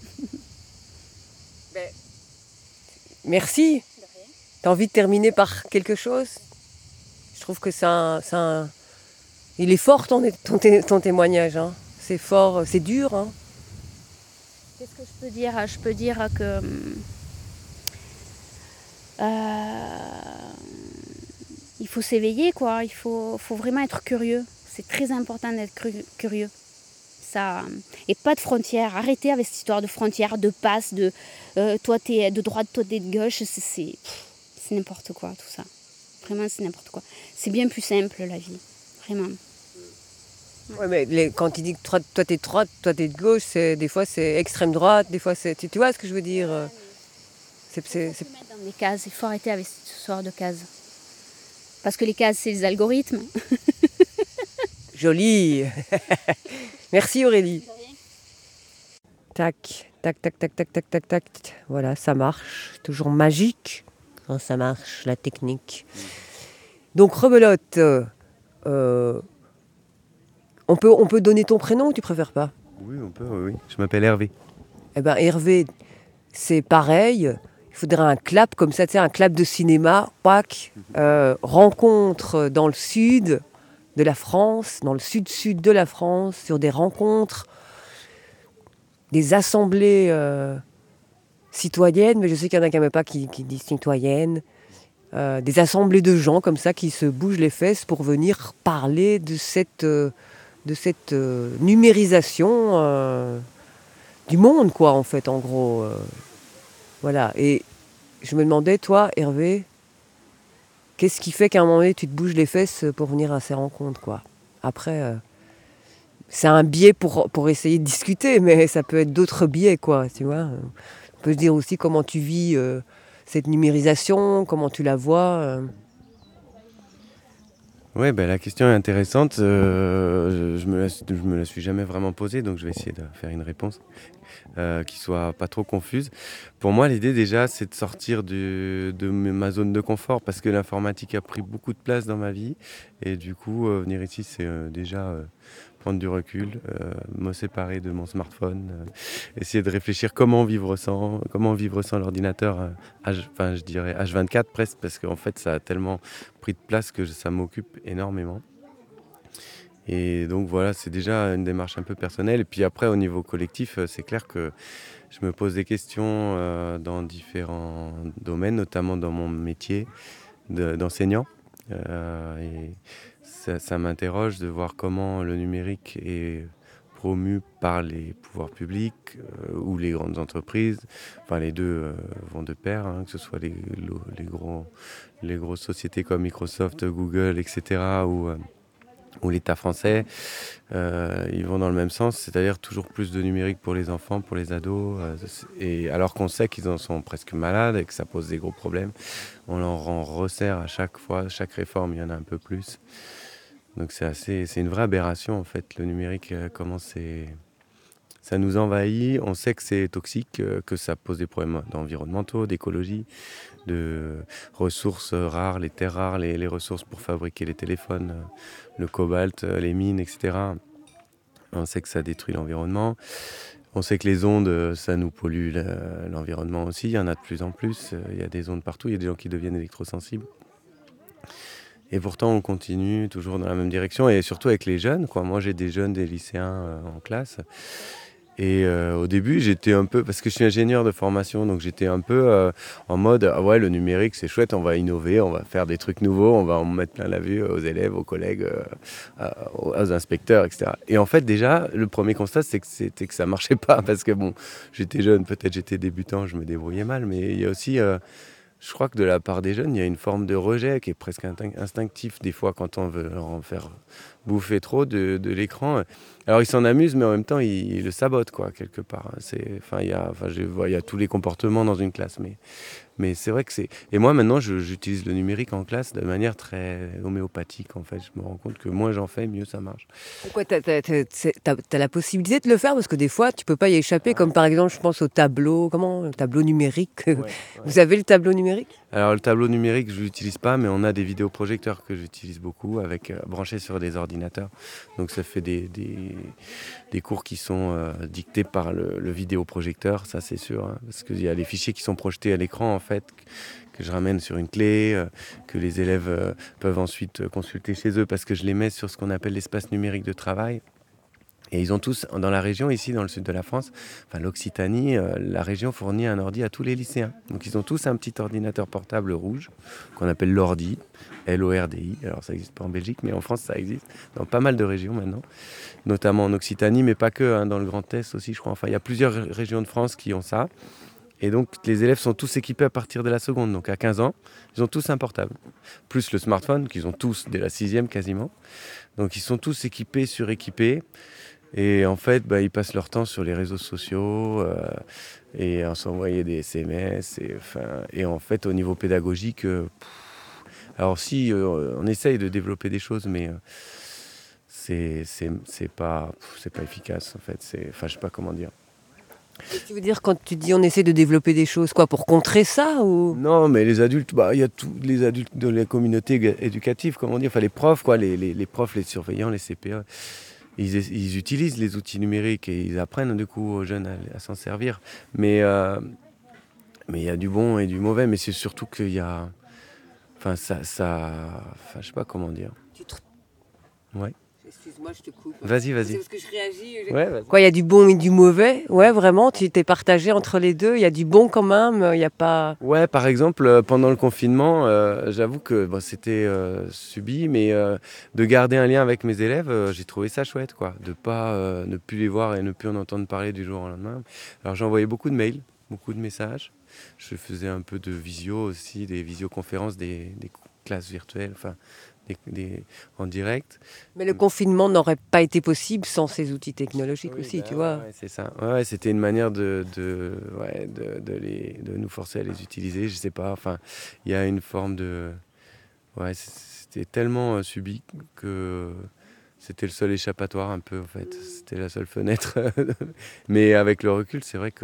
Ben, merci. T'as envie de terminer par quelque chose ? Je trouve que c'est un, c'est un... Il est fort ton, ton, ton témoignage. Hein. C'est fort, c'est dur. Hein. Qu'est-ce que je peux dire ? Je peux dire que... Euh, il faut s'éveiller, quoi. Il faut, faut vraiment être curieux. C'est très important d'être curieux. Ça, et pas de frontières. Arrêtez avec cette histoire de frontières, de passe, de euh, toi t'es de droite, toi t'es de gauche. C'est, c'est, c'est n'importe quoi tout ça. Vraiment, c'est n'importe quoi. C'est bien plus simple la vie. Vraiment. Ouais, mais les, quand il dit que toi, toi t'es de droite, toi t'es de gauche, c'est, des fois c'est extrême droite, des fois c'est. Tu, tu vois ce que je veux dire ? C'est, c'est, c'est... Mettre dans des cases. Il faut arrêter avec cette histoire de cases. Parce que les cases, c'est les algorithmes. Joli. Merci Aurélie. Tac, tac, tac, tac, tac, tac, tac, tac. Voilà, ça marche. Toujours magique quand ça marche, la technique. Donc rebelote, euh, on, peut, on peut donner ton prénom ou tu préfères pas ? Oui, on peut, oui. Je m'appelle Hervé. Eh ben Hervé, c'est pareil. Il faudrait un clap comme ça, tu sais, un clap de cinéma. Pac, euh, rencontre dans le sud de la France, dans le sud-sud de la France, sur des rencontres, des assemblées euh, citoyennes, mais je sais qu'il y en a quand même pas qui, qui disent citoyennes, euh, des assemblées de gens comme ça qui se bougent les fesses pour venir parler de cette, euh, de cette euh, numérisation euh, du monde, quoi, en fait, en gros. Euh, voilà. Et je me demandais, toi, Hervé, qu'est-ce qui fait qu'à un moment donné, tu te bouges les fesses pour venir à ces rencontres, quoi ? Après, euh, c'est un biais pour, pour essayer de discuter, mais ça peut être d'autres biais, quoi, tu vois. On peut se dire aussi comment tu vis euh, cette numérisation, comment tu la vois. Euh. Ouais, ben, la question est intéressante. Euh, je, je, me la, je me la suis jamais vraiment posée, donc je vais essayer de faire une réponse euh, qui soit pas trop confuse. Pour moi, l'idée déjà, c'est de sortir du, de ma zone de confort, parce que l'informatique a pris beaucoup de place dans ma vie. Et du coup, euh, venir ici, c'est euh, déjà euh, prendre du recul, euh, me séparer de mon smartphone, euh, essayer de réfléchir comment vivre sans, comment vivre sans l'ordinateur, euh, H, enfin, je dirais H vingt-quatre presque, parce qu'en fait, ça a tellement pris de place que ça m'occupe énormément. Et donc voilà, c'est déjà une démarche un peu personnelle. Et puis après, au niveau collectif, c'est clair que je me pose des questions euh, dans différents domaines, notamment dans mon métier de, d'enseignant. Euh, et ça, ça m'interroge de voir comment le numérique est promu par les pouvoirs publics euh, ou les grandes entreprises. Enfin, les deux euh, vont de pair, hein, que ce soit les, les, gros, les grosses sociétés comme Microsoft, Google, et cetera, ou... Euh, ou l'État français, euh, ils vont dans le même sens, c'est-à-dire toujours plus de numérique pour les enfants, pour les ados, euh, et alors qu'on sait qu'ils en sont presque malades et que ça pose des gros problèmes, on leur en resserre à chaque fois, chaque réforme, il y en a un peu plus. Donc c'est assez, c'est une vraie aberration en fait, le numérique, euh, comment c'est... Ça nous envahit, on sait que c'est toxique, euh, que ça pose des problèmes environnementaux, d'écologie, de ressources rares, les terres rares, les, les ressources pour fabriquer les téléphones, euh, le cobalt, euh, les mines, et cetera. On sait que ça détruit l'environnement. On sait que les ondes, ça nous pollue le, l'environnement aussi. Il y en a de plus en plus. Il y a des ondes partout. Il y a des gens qui deviennent électrosensibles. Et pourtant, on continue toujours dans la même direction. Et surtout avec les jeunes, quoi. Moi, j'ai des jeunes, des lycéens euh, en classe. Et euh, au début, j'étais un peu, parce que je suis ingénieur de formation, donc j'étais un peu euh, en mode, ah ouais, le numérique, c'est chouette, on va innover, on va faire des trucs nouveaux, on va en mettre plein la vue aux élèves, aux collègues, euh, aux, aux inspecteurs, et cetera. Et en fait, déjà, le premier constat, c'est que, c'était que ça marchait pas, parce que bon, j'étais jeune, peut-être j'étais débutant, je me débrouillais mal, mais il y a aussi... Euh, je crois que de la part des jeunes, il y a une forme de rejet qui est presque instinctif des fois quand on veut leur en faire bouffer trop de, de l'écran. Alors ils s'en amusent, mais en même temps ils, ils le sabotent quoi quelque part. C'est, enfin il y a, enfin je vois, il y a tous les comportements dans une classe, mais mais c'est vrai que c'est. Et moi maintenant, je, j'utilise le numérique en classe de manière très homéopathique en fait. Je me rends compte que moins j'en fais, mieux ça marche. Pourquoi t'as, t'as, t'as, t'as, t'as la possibilité de le faire parce que des fois tu peux pas y échapper, comme par exemple je pense au tableau, comment, le tableau numérique. Ouais, ouais. Vous avez le tableau numérique ? Alors le tableau numérique, je l'utilise pas, mais on a des vidéoprojecteurs que j'utilise beaucoup, avec euh, branchés sur des ordinateurs. Donc ça fait des, des, des cours qui sont euh, dictés par le, le vidéoprojecteur, ça c'est sûr, hein, parce qu'il y a les fichiers qui sont projetés à l'écran en fait, que je ramène sur une clé, euh, que les élèves euh, peuvent ensuite consulter chez eux, parce que je les mets sur ce qu'on appelle l'espace numérique de travail. Et ils ont tous, dans la région, ici, dans le sud de la France, enfin l'Occitanie, euh, la région fournit un ordi à tous les lycéens. Donc ils ont tous un petit ordinateur portable rouge, qu'on appelle l'ordi, L O R D I. Alors ça n'existe pas en Belgique, mais en France, ça existe dans pas mal de régions maintenant, notamment en Occitanie, mais pas que, hein, dans le Grand Est aussi, je crois. Enfin, il y a plusieurs régions de France qui ont ça. Et donc, les élèves sont tous équipés à partir de la seconde. Donc, à quinze ans, ils ont tous un portable. Plus le smartphone, qu'ils ont tous dès la sixième quasiment. Donc, ils sont tous équipés, suréquipés. Et en fait, bah, ils passent leur temps sur les réseaux sociaux euh, et à s'envoyer des S M S. Et, enfin, et en fait, au niveau pédagogique, euh, pff, alors si euh, on essaye de développer des choses, mais euh, c'est, c'est, c'est, pas, pff, c'est pas efficace en fait. C'est, enfin, je sais pas comment dire. Qu'est-ce que tu veux dire quand tu dis on essaie de développer des choses, quoi, pour contrer ça ou... Non, mais les adultes, bah, il y a tous les adultes de la communauté éducative, comment dire, enfin les profs, quoi, les, les, les profs, les surveillants, les C P A. Ils, ils utilisent les outils numériques et ils apprennent du coup aux jeunes à, à s'en servir. Mais euh, mais il y a du bon et du mauvais. Mais c'est surtout qu'il y a, enfin ça, ça, enfin je sais pas comment dire. Tu te... Ouais. Excuse-moi, je te coupe. Vas-y, vas-y. C'est parce que je réagis. Je... Ouais, vas-y. Quoi, il y a du bon et du mauvais. Ouais, vraiment, tu t'es partagé entre les deux. Il y a du bon quand même. Il y a pas. Ouais, par exemple, pendant le confinement, euh, j'avoue que bon, c'était euh, subi, mais euh, de garder un lien avec mes élèves, euh, j'ai trouvé ça chouette, quoi, de pas euh, ne plus les voir et ne plus en entendre parler du jour au lendemain. Alors j'envoyais beaucoup de mails, beaucoup de messages. Je faisais un peu de visio aussi, des visioconférences, des, des classes virtuelles, enfin. Des, des, en direct. Mais le confinement n'aurait pas été possible sans ces outils technologiques oui, aussi, bah, tu vois. Ouais, c'est ça. Ouais, c'était une manière de, de, ouais, de, de, les, de nous forcer à les utiliser. Je sais pas. Enfin, il y a une forme de. Ouais, c'était tellement euh, subi que c'était le seul échappatoire un peu en fait. C'était la seule fenêtre. Mais avec le recul, c'est vrai que.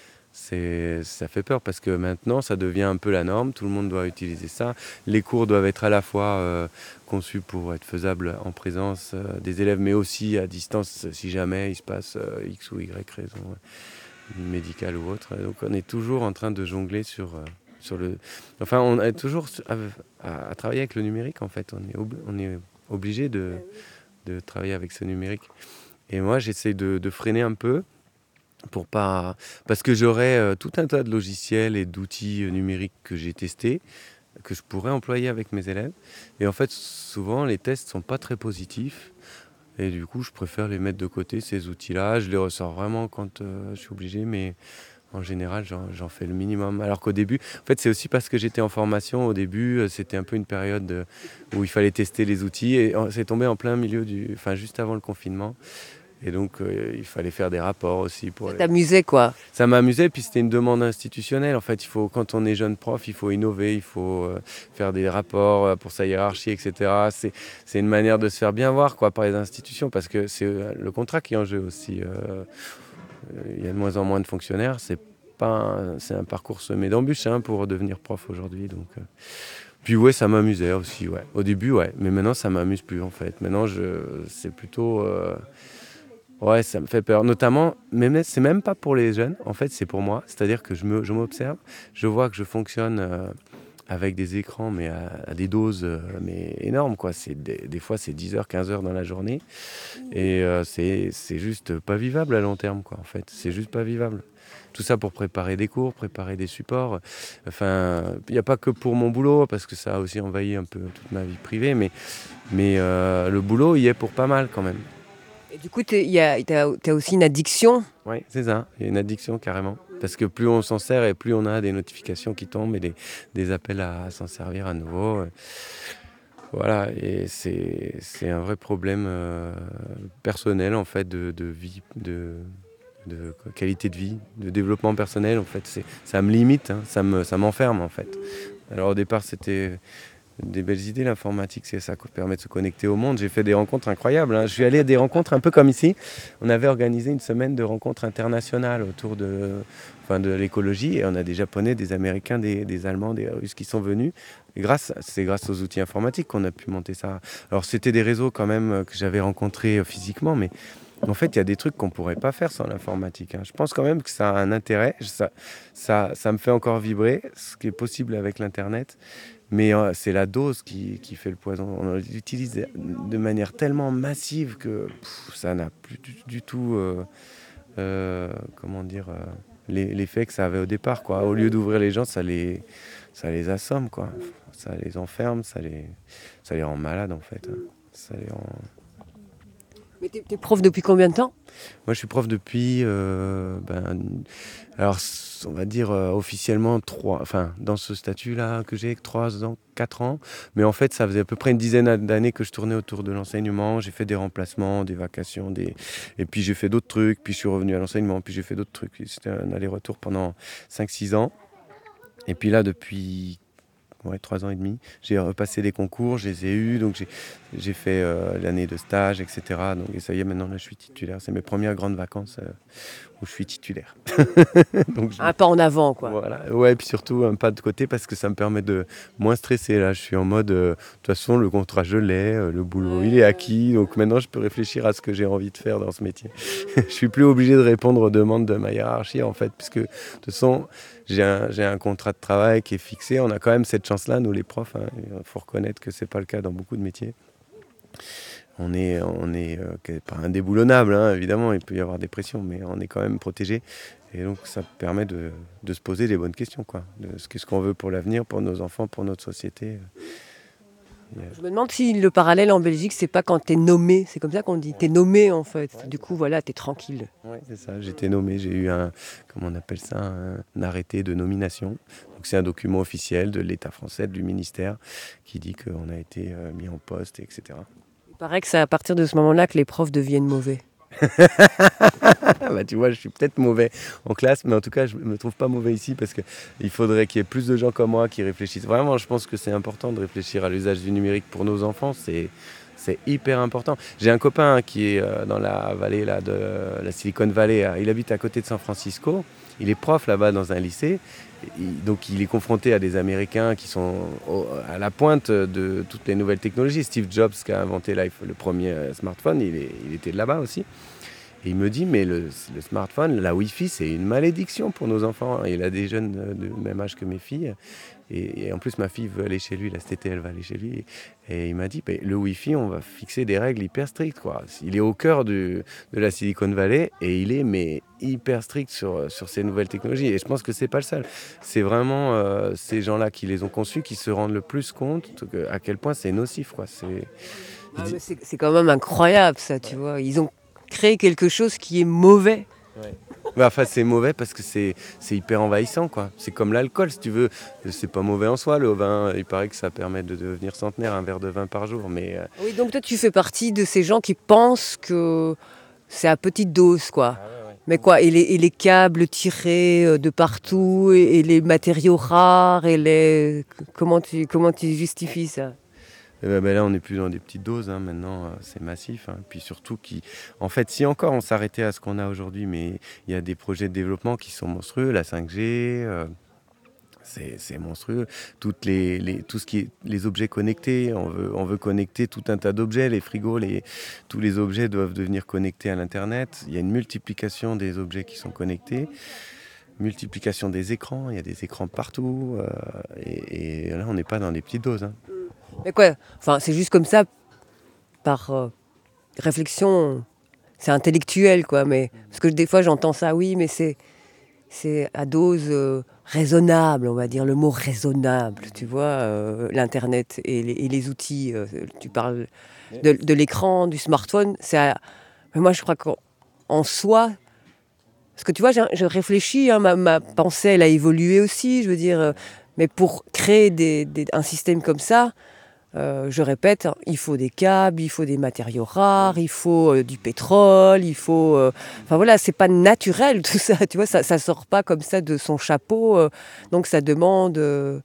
C'est, ça fait peur parce que maintenant ça devient un peu la norme, tout le monde doit utiliser ça. Les cours doivent être à la fois euh, conçus pour être faisables en présence euh, des élèves, mais aussi à distance si jamais il se passe euh, X ou Y raison euh, médicale ou autre. Donc on est toujours en train de jongler sur, euh, sur le... Enfin on est toujours à, à, à travailler avec le numérique en fait, on est, ob- on est obligé de, de travailler avec ce numérique. Et moi j'essaie de, de freiner un peu. Pour pas... Parce que j'aurais euh, tout un tas de logiciels et d'outils euh, numériques que j'ai testés, que je pourrais employer avec mes élèves. Et en fait, souvent, les tests ne sont pas très positifs. Et du coup, je préfère les mettre de côté, ces outils-là. Je les ressors vraiment quand euh, je suis obligé, mais en général, j'en, j'en fais le minimum. Alors qu'au début, en fait, c'est aussi parce que j'étais en formation. Au début, c'était un peu une période de... où il fallait tester les outils. Et c'est tombé en plein milieu du... Enfin, juste avant le confinement. Et donc, euh, il fallait faire des rapports aussi. Pour ça les... t'amusait, quoi. Ça m'amusait, puis c'était une demande institutionnelle. En fait, il faut, quand on est jeune prof, il faut innover, il faut euh, faire des rapports pour sa hiérarchie, et cetera. C'est, c'est une manière de se faire bien voir quoi, par les institutions, parce que c'est le contrat qui est en jeu aussi. Euh, il y a de moins en moins de fonctionnaires. C'est, pas un, c'est un parcours semé d'embûches hein, pour devenir prof aujourd'hui. Donc, euh... Puis ouais, ça m'amusait aussi. Ouais. Au début, ouais. Mais maintenant, ça ne m'amuse plus, en fait. Maintenant, je, c'est plutôt... Euh... Ouais, ça me fait peur. Notamment, même, c'est même pas pour les jeunes, en fait, c'est pour moi. C'est-à-dire que je, me, je m'observe, je vois que je fonctionne euh, avec des écrans, mais à, à des doses euh, mais énormes, quoi. C'est des, des fois, c'est dix heures, quinze heures dans la journée. Et euh, c'est, c'est juste pas vivable à long terme, quoi, en fait. C'est juste pas vivable. Tout ça pour préparer des cours, préparer des supports. Enfin, il n'y a pas que pour mon boulot, parce que ça a aussi envahi un peu toute ma vie privée, mais, mais euh, le boulot, il y est pour pas mal, quand même. Et du coup, tu as aussi une addiction. Oui, c'est ça. Il y a une addiction, carrément. Parce que plus on s'en sert et plus on a des notifications qui tombent et des, des appels à, à s'en servir à nouveau. Voilà, et c'est, c'est un vrai problème euh, personnel, en fait, de, de vie, de, de qualité de vie, de développement personnel. En fait, c'est, ça me limite, hein, ça, me, ça m'enferme, en fait. Alors au départ, c'était des belles idées, l'informatique, c'est, ça permet de se connecter au monde. J'ai fait des rencontres incroyables, hein. Je suis allé à des rencontres un peu comme ici. On avait organisé une semaine de rencontres internationales autour de, enfin, de l'écologie, et on a des Japonais, des Américains, des, des Allemands, des Russes qui sont venus. Et grâce, c'est grâce aux outils informatiques qu'on a pu monter ça. Alors c'était des réseaux quand même que j'avais rencontrés physiquement, mais en fait, il y a des trucs qu'on ne pourrait pas faire sans l'informatique, hein. Je pense quand même que ça a un intérêt. Ça, ça, ça me fait encore vibrer, ce qui est possible avec l'Internet. Mais euh, c'est la dose qui, qui fait le poison. On l'utilise de manière tellement massive que pff, ça n'a plus du, du tout, euh, euh, comment dire, euh, les, l'effet que ça avait au départ, quoi. Au lieu d'ouvrir les gens, ça les, ça les assomme, quoi. Ça les enferme, ça les, ça les rend malades, en fait, hein. Ça les rend... Mais t'es, t'es prof depuis combien de temps ? Moi, je suis prof depuis, euh, ben, alors, on va dire euh, officiellement trois, enfin, dans ce statut-là que j'ai, trois ans, quatre ans. Mais en fait, ça faisait à peu près une dizaine d'années que je tournais autour de l'enseignement. J'ai fait des remplacements, des vacations, des... et puis j'ai fait d'autres trucs. Puis je suis revenu à l'enseignement, puis j'ai fait d'autres trucs. C'était un aller-retour pendant cinq six ans. Et puis là, depuis ouais, trois ans et demi, j'ai repassé des concours, je les ai eus, donc j'ai, j'ai fait euh, l'année de stage, et cetera. Donc, et ça y est, maintenant, là, je suis titulaire. C'est mes premières grandes vacances euh, où je suis titulaire. Donc, je... Un pas en avant, quoi. Voilà, ouais, et puis surtout un pas de côté parce que ça me permet de moins stresser. Là, je suis en mode, euh, de toute façon, le contrat, je l'ai, euh, le boulot, il est acquis. Donc maintenant, je peux réfléchir à ce que j'ai envie de faire dans ce métier. Je suis plus obligé de répondre aux demandes de ma hiérarchie, en fait, puisque de toute façon, j'ai un, j'ai un contrat de travail qui est fixé. On a quand même cette chance-là, nous les profs. Il hein, faut reconnaître que c'est pas le cas dans beaucoup de métiers. On est, on est euh, pas indéboulonnable, hein, évidemment, il peut y avoir des pressions, mais on est quand même protégé. Et donc, ça permet de, de se poser les bonnes questions, quoi. De ce qu'est-ce qu'on veut pour l'avenir, pour nos enfants, pour notre société. Je me demande si le parallèle en Belgique, c'est pas quand t'es nommé, c'est comme ça qu'on dit, t'es nommé en fait. Ouais. Du coup, voilà, t'es tranquille. Oui, c'est ça, j'ai été nommé, j'ai eu un, comment on appelle ça, un, un arrêté de nomination. Donc, c'est un document officiel de l'État français, du ministère, qui dit qu'on a été euh, mis en poste, et cetera. Il paraît que c'est à partir de ce moment-là que les profs deviennent mauvais. Bah, tu vois, je suis peut-être mauvais en classe, mais en tout cas, je ne me trouve pas mauvais ici parce qu'il faudrait qu'il y ait plus de gens comme moi qui réfléchissent. Vraiment, je pense que c'est important de réfléchir à l'usage du numérique pour nos enfants. C'est, c'est hyper important. J'ai un copain qui est dans la vallée là, de la Silicon Valley. Il habite à côté de San Francisco. Il est prof là-bas dans un lycée. Donc il est confronté à des Américains qui sont à la pointe de toutes les nouvelles technologies. Steve Jobs qui a inventé le premier smartphone, il, est, il était là-bas aussi. Et il me dit, mais le, le smartphone, la Wi-Fi, c'est une malédiction pour nos enfants. Il a des jeunes de même âge que mes filles. Et, et en plus, ma fille veut aller chez lui. Là, cet été, elle va aller chez lui. Et il m'a dit, bah, le Wi-Fi, on va fixer des règles hyper strictes, quoi. Il est au cœur du, de la Silicon Valley et il est mais, hyper strict sur, sur ces nouvelles technologies. Et je pense que c'est pas le seul. C'est vraiment euh, ces gens-là qui les ont conçus qui se rendent le plus compte que, à quel point c'est nocif, quoi. C'est, ah, dit... c'est, c'est quand même incroyable, ça, tu vois. Ils ont créé quelque chose qui est mauvais. Ouais. Bah, enfin, c'est mauvais parce que c'est, c'est hyper envahissant, quoi. C'est comme l'alcool, si tu veux. C'est pas mauvais en soi, le vin. Il paraît que ça permet de devenir centenaire, un verre de vin par jour. Mais, euh... oui, donc toi, tu fais partie de ces gens qui pensent que c'est à petite dose, quoi. Ah, ouais, ouais. Mais quoi, et les, et les câbles tirés de partout, et, et les matériaux rares, et les... Comment tu, comment tu justifies ça ? Euh, ben là, on n'est plus dans des petites doses, hein. Maintenant, euh, c'est massif. Hein. Puis surtout, qui... en fait, si encore on s'arrêtait à ce qu'on a aujourd'hui, mais il y a des projets de développement qui sont monstrueux, la cinq G, euh, c'est, c'est monstrueux. Toutes les, les, tout ce qui est les objets connectés, on veut, on veut connecter tout un tas d'objets, les frigos, les, tous les objets doivent devenir connectés à l'Internet. Il y a une multiplication des objets qui sont connectés. multiplication des écrans, il y a des écrans partout, euh, et, et là on n'est pas dans des petites doses. Hein. Mais quoi, enfin, c'est juste comme ça, par euh, réflexion, c'est intellectuel, quoi. Mais, parce que des fois j'entends ça, oui, mais c'est, c'est à dose euh, raisonnable, on va dire, le mot raisonnable, tu vois, euh, l'Internet et les, et les outils, euh, tu parles de, de l'écran, du smartphone, c'est à... Mais moi je crois qu'en en soi, parce que tu vois, je, je réfléchis, hein, ma, ma pensée, elle a évolué aussi, je veux dire, euh, mais pour créer des, des, un système comme ça, euh, je répète, hein, il faut des câbles, il faut des matériaux rares, il faut euh, du pétrole, il faut... euh, Enfin voilà, c'est pas naturel tout ça, tu vois, ça, ça sort pas comme ça de son chapeau, euh, donc ça demande... euh,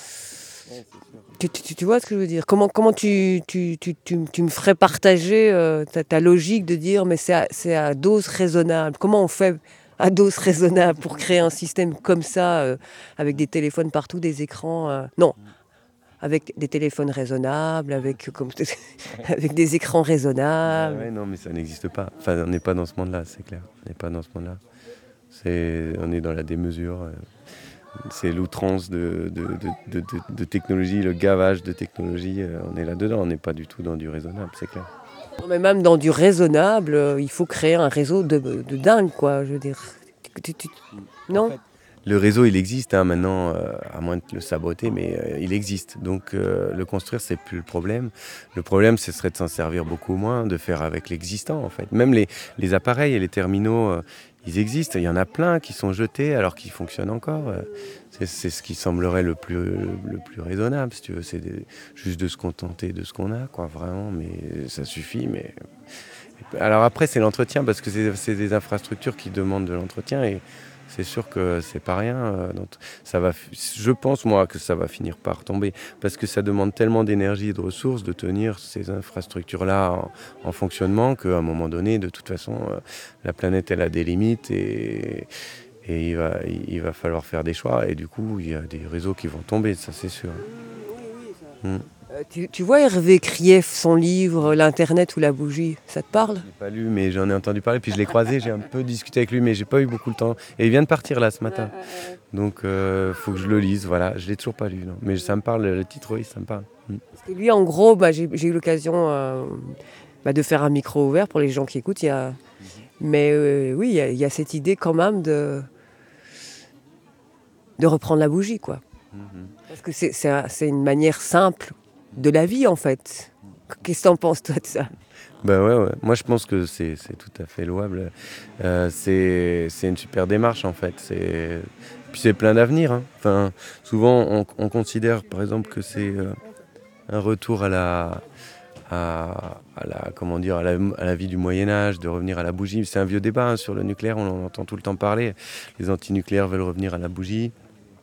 tu, tu, tu vois ce que je veux dire? Comment, comment tu, tu, tu, tu, tu me ferais partager euh, ta, ta logique de dire, mais c'est à, c'est à dose raisonnable. Comment on fait à dose raisonnable pour créer un système comme ça, euh, avec des téléphones partout, des écrans euh, Non, avec des téléphones raisonnables, avec, comme, avec des écrans raisonnables. Ouais, ouais, non, mais ça n'existe pas. Enfin, on n'est pas dans ce monde-là, c'est clair. On n'est pas dans ce monde-là. C'est, on est dans la démesure. euh, C'est l'outrance de, de, de, de, de, de technologie, le gavage de technologie. euh, On est là-dedans, on n'est pas du tout dans du raisonnable, c'est clair. Non, mais même dans du raisonnable, euh, il faut créer un réseau de, de dingue, quoi, je veux dire. Tu- tu- tu- Non? En fait, le réseau, il existe hein, maintenant, euh, à moins de le saboter, mais euh, il existe. Donc euh, le construire, c'est plus le problème. Le problème, ce serait de s'en servir beaucoup moins, de faire avec l'existant, en fait. Même les, les appareils et les terminaux, euh, ils existent. Il y en a plein qui sont jetés alors qu'ils fonctionnent encore. Euh, c'est, c'est ce qui semblerait le plus, le plus raisonnable, si tu veux. C'est des- juste de se contenter de ce qu'on a, quoi, vraiment. Mais ça suffit, mais... Alors après, c'est l'entretien, parce que c'est, c'est des infrastructures qui demandent de l'entretien, et c'est sûr que c'est pas rien. euh, donc ça va, fi- je pense, moi, que ça va finir par tomber, parce que ça demande tellement d'énergie et de ressources de tenir ces infrastructures-là en, en fonctionnement, qu'à un moment donné, de toute façon, euh, la planète, elle a des limites, et, et il va, il va falloir faire des choix, et du coup, il y a des réseaux qui vont tomber, ça c'est sûr. Mm. Euh, tu, tu vois Hervé Krief, son livre L'Internet ou la bougie, ça te parle? Je l'ai pas lu, mais j'en ai entendu parler, puis je l'ai croisé, j'ai un peu discuté avec lui, mais j'ai pas eu beaucoup de temps. Et il vient de partir là ce matin, donc il euh, faut que je le lise, voilà. Je l'ai toujours pas lu, non. Mais ça me parle, le titre, oui, ça me parle. Mm. Parce que lui, en gros, bah, j'ai, j'ai eu l'occasion euh, bah, de faire un micro ouvert pour les gens qui écoutent. Il y a... Mais euh, oui, il y, a, il y a cette idée quand même de, de reprendre la bougie, quoi. Mhm. Parce que c'est, c'est, un- c'est une manière simple de la vie, en fait. Qu'est-ce que t'en penses, toi, de ça? Bah ouais, ouais. Moi je pense que c'est, c'est tout à fait louable. Euh, c'est, c'est une super démarche en fait. C'est... Puis c'est plein d'avenir. Hein. Enfin, souvent on, on considère par exemple que c'est euh, un retour à la, à, à la, comment dire, à la, à la vie du Moyen-Âge, de revenir à la bougie. C'est un vieux débat hein, sur le nucléaire, on en entend tout le temps parler. Les antinucléaires veulent revenir à la bougie.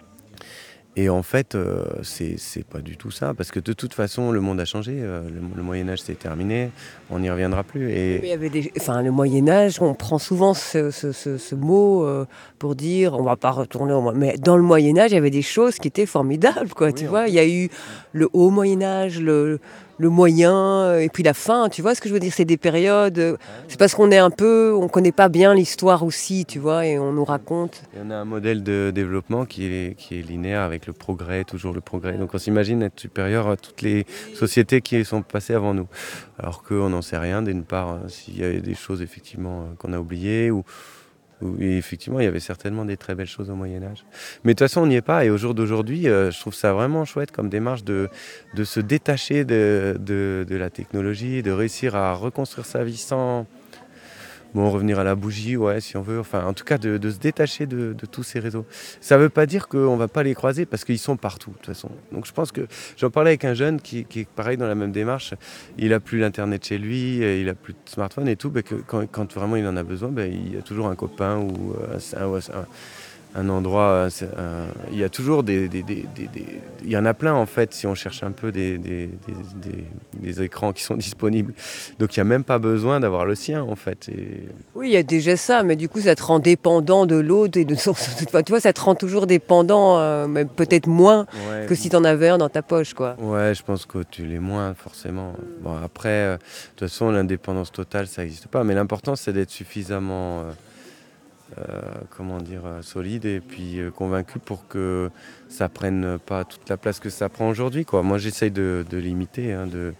Et en fait, euh, c'est, c'est pas du tout ça, parce que de toute façon, le monde a changé, euh, le, le Moyen-Âge c'est terminé, on n'y reviendra plus. Mais il Et y avait des... enfin, le Moyen-Âge, on prend souvent ce, ce- ce- ce mot euh, pour dire on va pas retourner au Moyen-Âge. Mais dans le Moyen-Âge, il y avait des choses qui étaient formidables, quoi. Oui, Tu en vois, il y a eu le haut Moyen-Âge, le, le moyen, euh, et puis la fin. Tu vois ce que je veux dire? C'est des périodes. euh, C'est parce qu'on est un peu, on connaît pas bien l'histoire aussi, tu vois, et on nous raconte. Et on a un modèle de développement qui est, qui est linéaire avec le progrès, toujours le progrès. Donc on s'imagine être supérieur à toutes les sociétés qui sont passées avant nous. Alors qu'on n'en sait rien, d'une part, euh, s'il y avait des choses effectivement euh, qu'on a oubliées, ou, ou et effectivement il y avait certainement des très belles choses au Moyen-Âge. Mais de toute façon on n'y est pas, et au jour d'aujourd'hui, euh, je trouve ça vraiment chouette comme démarche de, de se détacher de, de, de la technologie, de réussir à reconstruire sa vie sans... Bon, revenir à la bougie, ouais, si on veut. Enfin, en tout cas, de, de se détacher de, de tous ces réseaux. Ça ne veut pas dire qu'on ne va pas les croiser, parce qu'ils sont partout, de toute façon. Donc, je pense que... J'en parlais avec un jeune qui, qui est pareil dans la même démarche. Il n'a plus l'Internet chez lui, il n'a plus de smartphone et tout. Ben, que, quand, quand vraiment il en a besoin, ben, il y a toujours un copain ou euh, un, un, un endroit... un- un- il y a toujours des, des, des, des- des- Il y en a plein, en fait, si on cherche un peu des, des, des, des- des écrans qui sont disponibles. Donc, il n'y a même pas besoin d'avoir le sien, en fait. Et... Oui, il y a déjà ça, mais du coup, ça te rend dépendant de l'autre et de son. Enfin, tu vois, ça te rend toujours dépendant, euh, mais peut-être moins Ouais, que si t'en avais un dans ta poche, quoi. ouais, je pense que tu l'es moins, forcément. Bon, après, euh, de toute façon, l'indépendance totale, ça n'existe pas. Mais l'important, c'est d'être suffisamment euh, euh, comment dire, euh, solide et puis euh, convaincu pour que ça prenne pas toute la place que ça prend aujourd'hui, quoi. Moi, j'essaye de, de limiter, hein, de,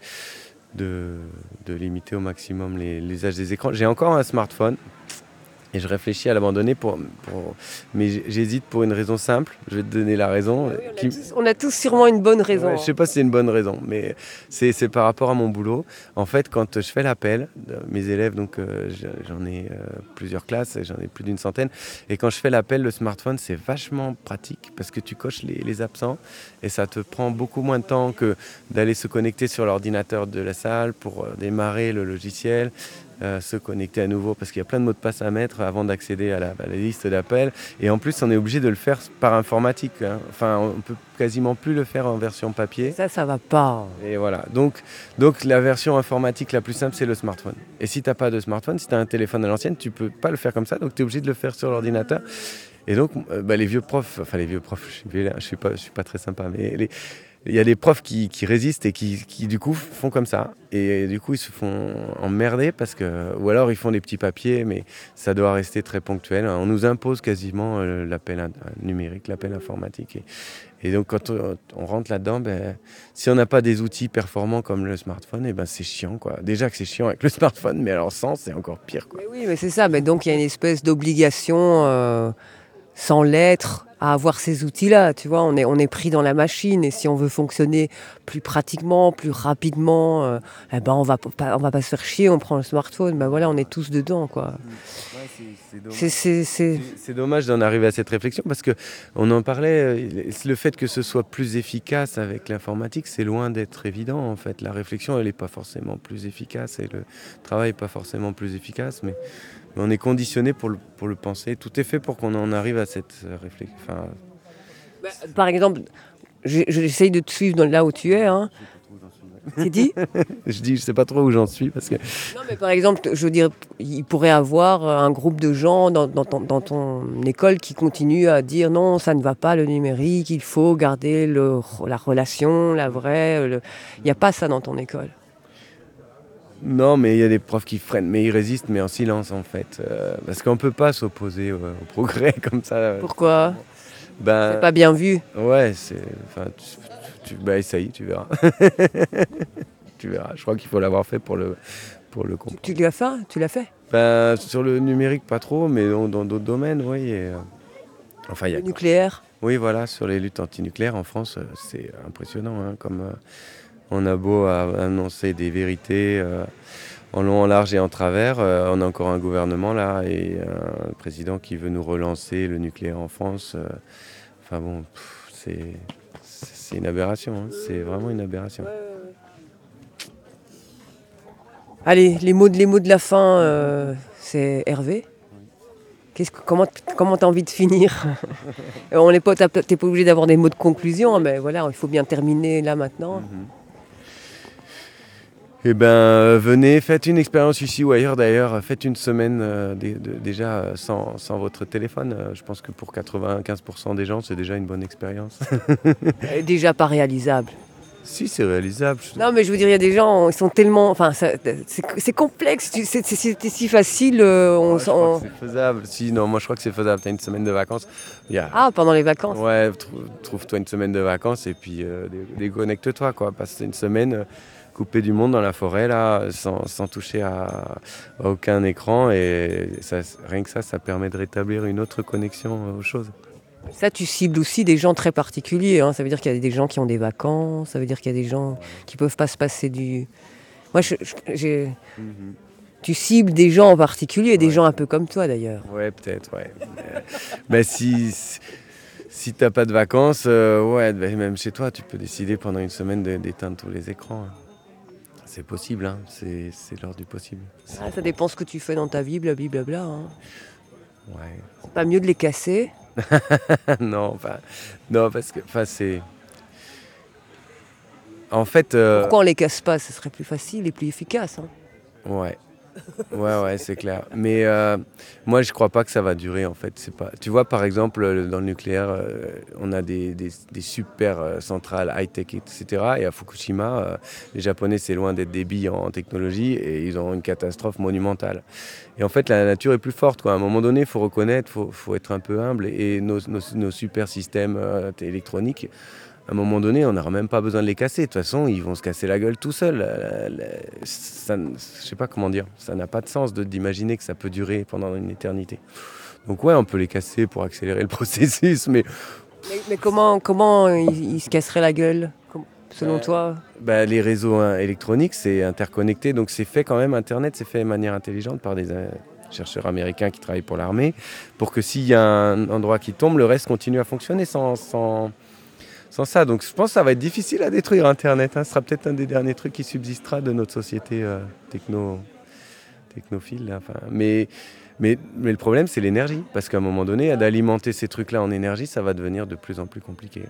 de, de limiter au maximum les, les âges des écrans. J'ai encore un smartphone. Et je réfléchis à l'abandonner, pour, pour... mais j'hésite pour une raison simple. Je vais te donner la raison. Oui, on, a qui... tous, on a tous sûrement une bonne raison. Ouais, je ne sais pas si c'est une bonne raison, mais c'est, c'est par rapport à mon boulot. En fait, quand je fais l'appel, mes élèves, donc euh, j'en ai euh, plusieurs classes, j'en ai plus d'une centaine, et quand je fais l'appel, le smartphone, c'est vachement pratique parce que tu coches les, les absents et ça te prend beaucoup moins de temps que d'aller se connecter sur l'ordinateur de la salle pour euh, démarrer le logiciel. Euh, se connecter à nouveau parce qu'il y a plein de mots de passe à mettre avant d'accéder à la, à la liste d'appels et en plus on est obligé de le faire par informatique, hein. Enfin on peut quasiment plus le faire en version papier. Ça ça va pas. Et voilà, donc, donc la version informatique la plus simple c'est le smartphone. Et si t'as pas de smartphone, si t'as un téléphone à l'ancienne, tu peux pas le faire comme ça, donc tu es obligé de le faire sur l'ordinateur. Et donc euh, bah, les vieux profs, enfin les vieux profs, je suis, je suis pas, je suis pas très sympa, mais les il y a des profs qui, qui résistent et qui, qui du coup font comme ça. Et du coup ils se font emmerder parce que, ou alors ils font des petits papiers, mais ça doit rester très ponctuel. On nous impose quasiment l'appel numérique, l'appel informatique. Et, et donc quand on, on rentre là-dedans, ben, si on n'a pas des outils performants comme le smartphone, et ben c'est chiant, quoi. Déjà que c'est chiant avec le smartphone, mais alors sans, c'est encore pire, quoi. Mais oui, mais c'est ça. Mais donc il y a une espèce d'obligation euh, sans l'être à avoir ces outils-là, tu vois, on est, on est pris dans la machine et si on veut fonctionner plus pratiquement, plus rapidement, euh, eh ben on va pas, on va pas se faire chier, on prend le smartphone, ben voilà, on est tous dedans, quoi. Ouais, c'est, c'est dommage. C'est, c'est, c'est... C'est, c'est dommage d'en arriver à cette réflexion parce que on en parlait, le fait que ce soit plus efficace avec l'informatique, c'est loin d'être évident en fait. La réflexion, elle n'est pas forcément plus efficace et le travail n'est pas forcément plus efficace, mais Mais on est conditionné pour le, pour le penser. Tout est fait pour qu'on en arrive à cette réflexion. Enfin, bah, par exemple, j'essaye de te suivre dans, là où tu es. Hein. C'est dit Je dis, je sais pas trop où j'en suis parce que. Non, mais par exemple, je veux dire, il pourrait avoir un groupe de gens dans, dans, ton, dans ton école qui continuent à dire non, ça ne va pas le numérique, il faut garder le, la relation, la vraie. Le... Il n'y a pas ça dans ton école. Non, mais il y a des profs qui freinent, mais ils résistent, mais en silence en fait. Euh, parce qu'on ne peut pas s'opposer au, au progrès comme ça. Pourquoi ? Ben, c'est pas bien vu. Ouais, c'est. Enfin, tu, tu, bah, essaye, tu verras. Tu verras. Je crois qu'il faut l'avoir fait pour le, pour le comprendre. Tu, tu l'as fait Tu l'as fait ben, sur le numérique, pas trop, mais dans, dans d'autres domaines, oui. Et, euh, enfin, il y a le nucléaire. Oui, voilà, sur les luttes antinucléaires en France, c'est impressionnant, hein, comme. Euh, On a beau annoncer des vérités euh, en long, en large et en travers, euh, on a encore un gouvernement là et un président qui veut nous relancer le nucléaire en France. Euh, enfin bon, pff, c'est, c'est une aberration, hein, c'est vraiment une aberration. Allez, les mots de, les mots de la fin, euh, c'est Hervé. Qu'est-ce que, comment comment t'as envie de finir? On n'est pas, t'es pas obligé d'avoir des mots de conclusion, mais voilà, il faut bien terminer là maintenant. Mm-hmm. Eh bien, euh, venez, faites une expérience ici ou ailleurs d'ailleurs, faites une semaine euh, d- d- déjà sans, sans votre téléphone. Euh, je pense que pour quatre-vingt-quinze pour cent des gens, c'est déjà une bonne expérience. Déjà pas réalisable. Si, c'est réalisable. Je... Non, mais je veux dire, il y a des gens, ils sont tellement... Enfin, ça, c'est, c'est complexe, c'est, c'est, c'était si facile. Euh, on, ouais, je crois on... que c'est faisable. Si, non, moi je crois que c'est faisable. T'as une semaine de vacances. A... Ah, pendant les vacances. Ouais, trou- trouve-toi une semaine de vacances et puis euh, déconnecte-toi, quoi. Passe une semaine... Euh, coupé du monde dans la forêt là, sans, sans toucher à, à aucun écran et ça, rien que ça, ça permet de rétablir une autre connexion aux choses. Ça, tu cibles aussi des gens très particuliers, hein. Ça veut dire qu'il y a des gens qui ont des vacances, ça veut dire qu'il y a des gens qui peuvent pas se passer du... Moi, je, je, j'ai... Mm-hmm. Tu cibles des gens en particulier, des ouais. gens un peu comme toi d'ailleurs. Ouais, peut-être, ouais. Mais si... Si t'as pas de vacances, euh, ouais, bah, même chez toi, tu peux décider pendant une semaine de, d'éteindre tous les écrans. C'est possible, hein. c'est, c'est l'heure du possible. Ah, ça dépend ce que tu fais dans ta vie, blablabla. Hein. Ouais. C'est pas mieux de les casser? Non, enfin, non, parce que, enfin, c'est. En fait. Euh... Pourquoi on les casse pas? Ce serait plus facile et plus efficace. Hein. Ouais. Ouais, ouais, c'est clair. Mais euh, moi, je crois pas que ça va durer, en fait. C'est pas... Tu vois, par exemple, le- dans le nucléaire, euh, on a des, des- des super euh, centrales high-tech, et cetera. Et à Fukushima, euh, les Japonais, c'est loin d'être des billes en technologie et ils ont une catastrophe monumentale. Et en fait, la nature est plus forte, quoi. À un moment donné, il faut reconnaître, il faut, faut être un peu humble. Et nos, nos- nos super systèmes euh, électroniques, à un moment donné, on n'aura même pas besoin de les casser. De toute façon, ils vont se casser la gueule tout seuls. La- la- ça, je sais pas comment dire. Ça n'a pas de sens de, d'imaginer que ça peut durer pendant une éternité. Donc ouais, on peut les casser pour accélérer le processus, mais Mais, mais comment, comment il, il se casserait la gueule, com- selon euh, toi? bah, les réseaux hein, électroniques, c'est interconnecté. Donc c'est fait quand même, Internet, c'est fait de manière intelligente par des euh, chercheurs américains qui travaillent pour l'armée, pour que s'il y a un endroit qui tombe, le reste continue à fonctionner sans, sans, sans ça. Donc je pense que ça va être difficile à détruire Internet. Hein. Ce sera peut-être un des derniers trucs qui subsistera de notre société euh, techno, technophile. Là. Enfin, mais, mais, mais le problème, c'est l'énergie. Parce qu'à un moment donné, d'alimenter ces trucs-là en énergie, ça va devenir de plus en plus compliqué.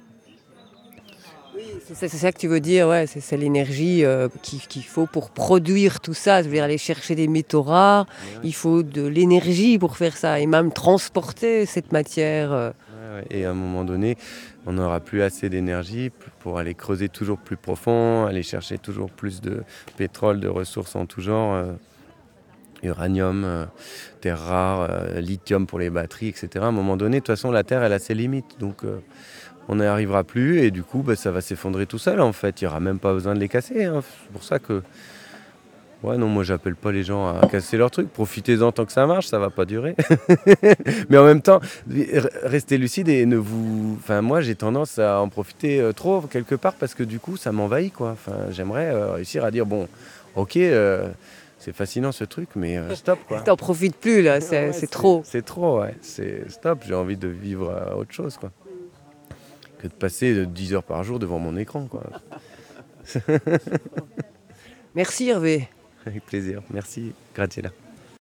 C'est ça, c'est ça que tu veux dire, ouais, c'est, c'est l'énergie euh, qu'il, qu'il faut pour produire tout ça. Je veux dire, aller chercher des métaux rares, il faut de l'énergie pour faire ça et même transporter cette matière. euh. Ouais, ouais. Et à un moment donné, on n'aura plus assez d'énergie p- pour aller creuser toujours plus profond, aller chercher toujours plus de pétrole, de ressources en tout genre, euh, uranium, euh, terres rares, euh, lithium pour les batteries, et cetera. À un moment donné, de toute façon, la Terre, elle a ses limites. Donc, euh, on n'y arrivera plus et du coup, bah, ça va s'effondrer tout seul, en fait. Il n'y aura même pas besoin de les casser. Hein. C'est pour ça que... Ouais, non, moi, j'appelle pas les gens à casser leurs trucs. Profitez-en tant que ça marche, ça va pas durer. Mais en même temps, r- restez lucide et ne vous... Enfin, moi, j'ai tendance à en profiter euh, trop, quelque part, parce que du coup, ça m'envahit, quoi. Enfin, j'aimerais euh, réussir à dire, bon, ok, euh, c'est fascinant ce truc, mais euh, stop, quoi. T'en profites plus là, c'est, Ouais, c'est trop. C'est trop, ouais. C'est stop, j'ai envie de vivre euh, autre chose, quoi. Que de passer euh, dix heures par jour devant mon écran, quoi. Merci Hervé. Avec plaisir. Merci, Graziella.